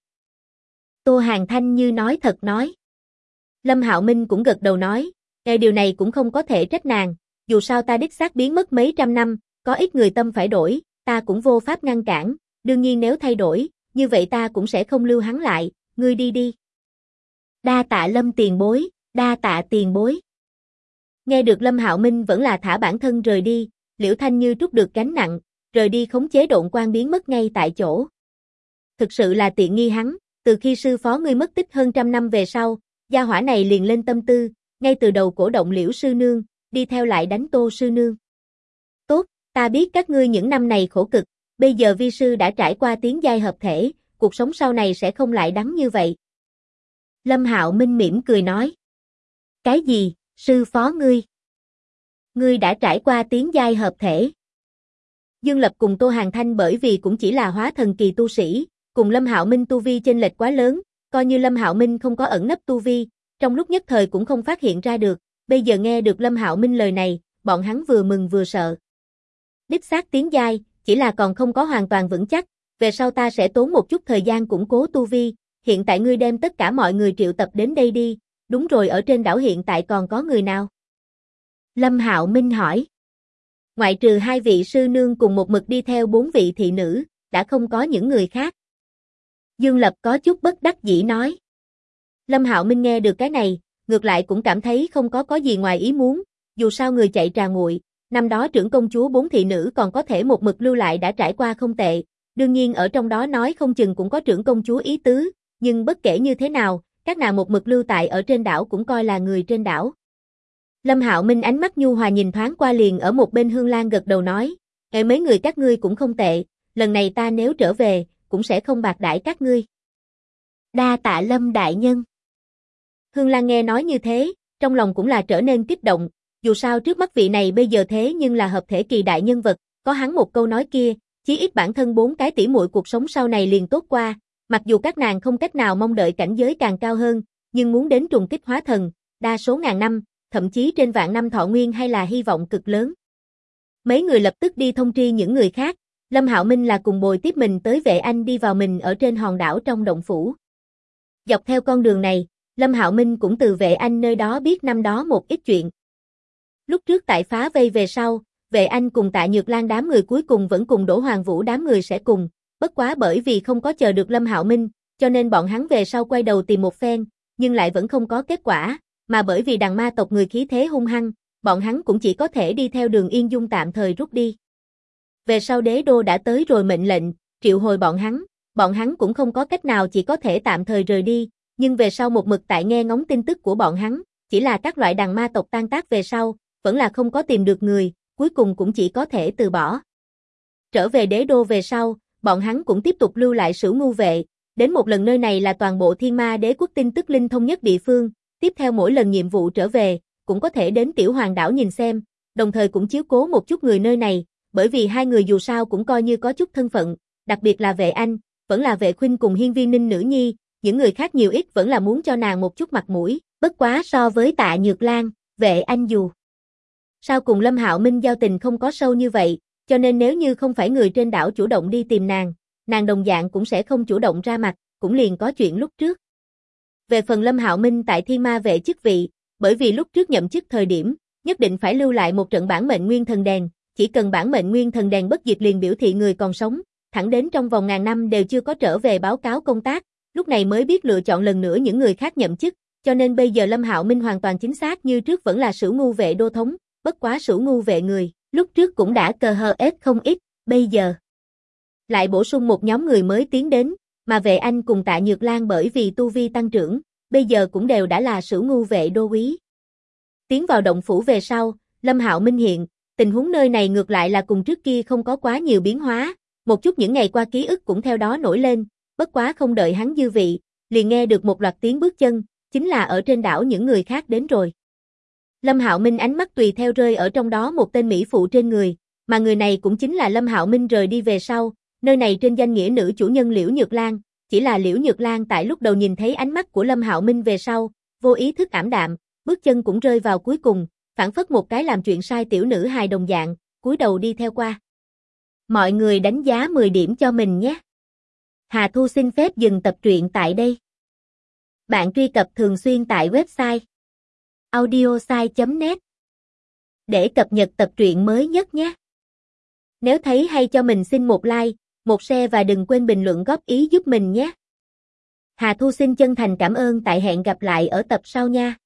Tô Hàng Thanh như nói thật nói. Lâm Hạo Minh cũng gật đầu nói, điều này cũng không có thể trách nàng, dù sao ta đích xác biến mất mấy trăm năm, có ít người tâm phải đổi, ta cũng vô pháp ngăn cản, đương nhiên nếu thay đổi, như vậy ta cũng sẽ không lưu hắn lại, ngươi đi đi. Đa tạ Lâm tiền bối, đa tạ tiền bối. Nghe được Lâm Hạo Minh vẫn là thả bản thân rời đi, Liễu Thanh như trút được gánh nặng, rời đi khống chế độn quang biến mất ngay tại chỗ. Thực sự là tiện nghi hắn, từ khi sư phó ngươi mất tích hơn trăm năm về sau, gia hỏa này liền lên tâm tư, ngay từ đầu cổ động Liễu sư nương, đi theo lại đánh Tô sư nương. Tốt, ta biết các ngươi những năm này khổ cực, bây giờ vi sư đã trải qua tiến giai hợp thể, cuộc sống sau này sẽ không lại đắng như vậy. Lâm Hạo Minh mỉm cười nói. Cái gì, sư phó ngươi? Ngươi đã trải qua tiến giai hợp thể. Dương Lập cùng Tô Hàng Thanh bởi vì cũng chỉ là hóa thần kỳ tu sĩ, cùng Lâm Hạo Minh tu vi chênh lệch quá lớn, coi như Lâm Hạo Minh không có ẩn nấp tu vi, trong lúc nhất thời cũng không phát hiện ra được, bây giờ nghe được Lâm Hạo Minh lời này, bọn hắn vừa mừng vừa sợ. Đích xác tiến giai, chỉ là còn không có hoàn toàn vững chắc, về sau ta sẽ tốn một chút thời gian củng cố tu vi, hiện tại ngươi đem tất cả mọi người triệu tập đến đây đi, đúng rồi ở trên đảo hiện tại còn có người nào? Lâm Hạo Minh hỏi. Ngoại trừ 2 vị sư nương cùng một mực đi theo 4 vị thị nữ, đã không có những người khác. Dương Lập có chút bất đắc dĩ nói. Lâm Hạo Minh nghe được cái này, ngược lại cũng cảm thấy không có gì ngoài ý muốn, dù sao người chạy trà nguội, năm đó trưởng công chúa 4 thị nữ còn có thể một mực lưu lại đã trải qua không tệ, đương nhiên ở trong đó nói không chừng cũng có trưởng công chúa ý tứ, nhưng bất kể như thế nào, các nàng một mực lưu tại ở trên đảo cũng coi là người trên đảo. Lâm Hạo Minh ánh mắt nhu hòa nhìn thoáng qua liền ở một bên Hương Lan gật đầu nói, mấy người các ngươi cũng không tệ, lần này ta nếu trở về, cũng sẽ không bạc đãi các ngươi. Đa tạ Lâm đại nhân. Hương Lan nghe nói như thế, trong lòng cũng là trở nên kích động, dù sao trước mắt vị này bây giờ thế nhưng là hợp thể kỳ đại nhân vật, có hắn một câu nói kia, chí ít bản thân 4 cái tỷ muội cuộc sống sau này liền tốt qua, mặc dù các nàng không cách nào mong đợi cảnh giới càng cao hơn, nhưng muốn đến trùng kích hóa thần, đa số ngàn năm, thậm chí trên vạn năm thọ nguyên hay là hy vọng cực lớn. Mấy người lập tức đi thông tri những người khác, Lâm Hạo Minh là cùng bồi tiếp mình tới Vệ Anh đi vào mình ở trên hòn đảo trong động phủ. Dọc theo con đường này, Lâm Hạo Minh cũng từ Vệ Anh nơi đó biết năm đó một ít chuyện. Lúc trước tại phá vây về sau, Vệ Anh cùng Tạ Nhược Lan đám người cuối cùng vẫn cùng Đỗ Hoàng Vũ đám người sẽ cùng, bất quá bởi vì không có chờ được Lâm Hạo Minh, cho nên bọn hắn về sau quay đầu tìm một phen, nhưng lại vẫn không có kết quả, mà bởi vì đằng ma tộc người khí thế hung hăng, bọn hắn cũng chỉ có thể đi theo đường Yên Dung tạm thời rút đi. Về sau đế đô đã tới rồi mệnh lệnh, triệu hồi bọn hắn cũng không có cách nào chỉ có thể tạm thời rời đi, nhưng về sau một mực tại nghe ngóng tin tức của bọn hắn, chỉ là các loại đằng ma tộc tan tác về sau, vẫn là không có tìm được người, cuối cùng cũng chỉ có thể từ bỏ. Trở về đế đô về sau, bọn hắn cũng tiếp tục lưu lại Sửu Ngu vệ, đến một lần nơi này là toàn bộ Thiên Ma Đế quốc tin tức linh thông nhất địa phương, tiếp theo mỗi lần nhiệm vụ trở về, cũng có thể đến Tiểu Hoàng đảo nhìn xem, đồng thời cũng chiếu cố một chút người nơi này, bởi vì hai người dù sao cũng coi như có chút thân phận, đặc biệt là Vệ Anh, vẫn là Vệ Khuynh cùng Hiên Viên Ninh nữ nhi, những người khác nhiều ít vẫn là muốn cho nàng một chút mặt mũi, bất quá so với Tạ Nhược Lan, Vệ Anh dù sao cùng Lâm Hạo Minh giao tình không có sâu như vậy, cho nên nếu như không phải người trên đảo chủ động đi tìm nàng đồng dạng cũng sẽ không chủ động ra mặt, cũng liền có chuyện lúc trước. Về phần Lâm Hạo Minh tại Thiên Ma vệ chức vị, bởi vì lúc trước nhậm chức thời điểm, nhất định phải lưu lại một trận bản mệnh nguyên thần đèn, chỉ cần bản mệnh nguyên thần đèn bất diệt liền biểu thị người còn sống, thẳng đến trong vòng ngàn năm đều chưa có trở về báo cáo công tác, lúc này mới biết lựa chọn lần nữa những người khác nhậm chức, cho nên bây giờ Lâm Hạo Minh hoàn toàn chính xác như trước vẫn là Sửu Ngu vệ đô thống, bất quá Sửu Ngu vệ người, lúc trước cũng đã cờ hờ ết không ít, bây giờ lại bổ sung một nhóm người mới tiến đến, mà Vệ Anh cùng Tạ Nhược Lan bởi vì tu vi tăng trưởng, bây giờ cũng đều đã là Sửu Ngu vệ đô úy. Tiến vào động phủ về sau, Lâm Hạo Minh hiện, tình huống nơi này ngược lại là cùng trước kia không có quá nhiều biến hóa, một chút những ngày qua ký ức cũng theo đó nổi lên, bất quá không đợi hắn dư vị, liền nghe được một loạt tiếng bước chân, chính là ở trên đảo những người khác đến rồi. Lâm Hạo Minh ánh mắt tùy theo rơi ở trong đó một tên mỹ phụ trên người, mà người này cũng chính là Lâm Hạo Minh rời đi về sau, nơi này trên danh nghĩa nữ chủ nhân Liễu Nhược Lan, chỉ là Liễu Nhược Lan tại lúc đầu nhìn thấy ánh mắt của Lâm Hạo Minh về sau, vô ý thức ảm đạm, bước chân cũng rơi vào cuối cùng, phảng phất một cái làm chuyện sai tiểu nữ hài đồng dạng, cúi đầu đi theo qua. Mọi người đánh giá 10 điểm cho mình nhé. Hà Thu xin phép dừng tập truyện tại đây. Bạn truy cập thường xuyên tại website audiosai.net để cập nhật tập truyện mới nhất nhé. Nếu thấy hay cho mình xin một like, một share và đừng quên bình luận góp ý giúp mình nhé. Hà Thu xin chân thành cảm ơn, tại hẹn gặp lại ở tập sau nha.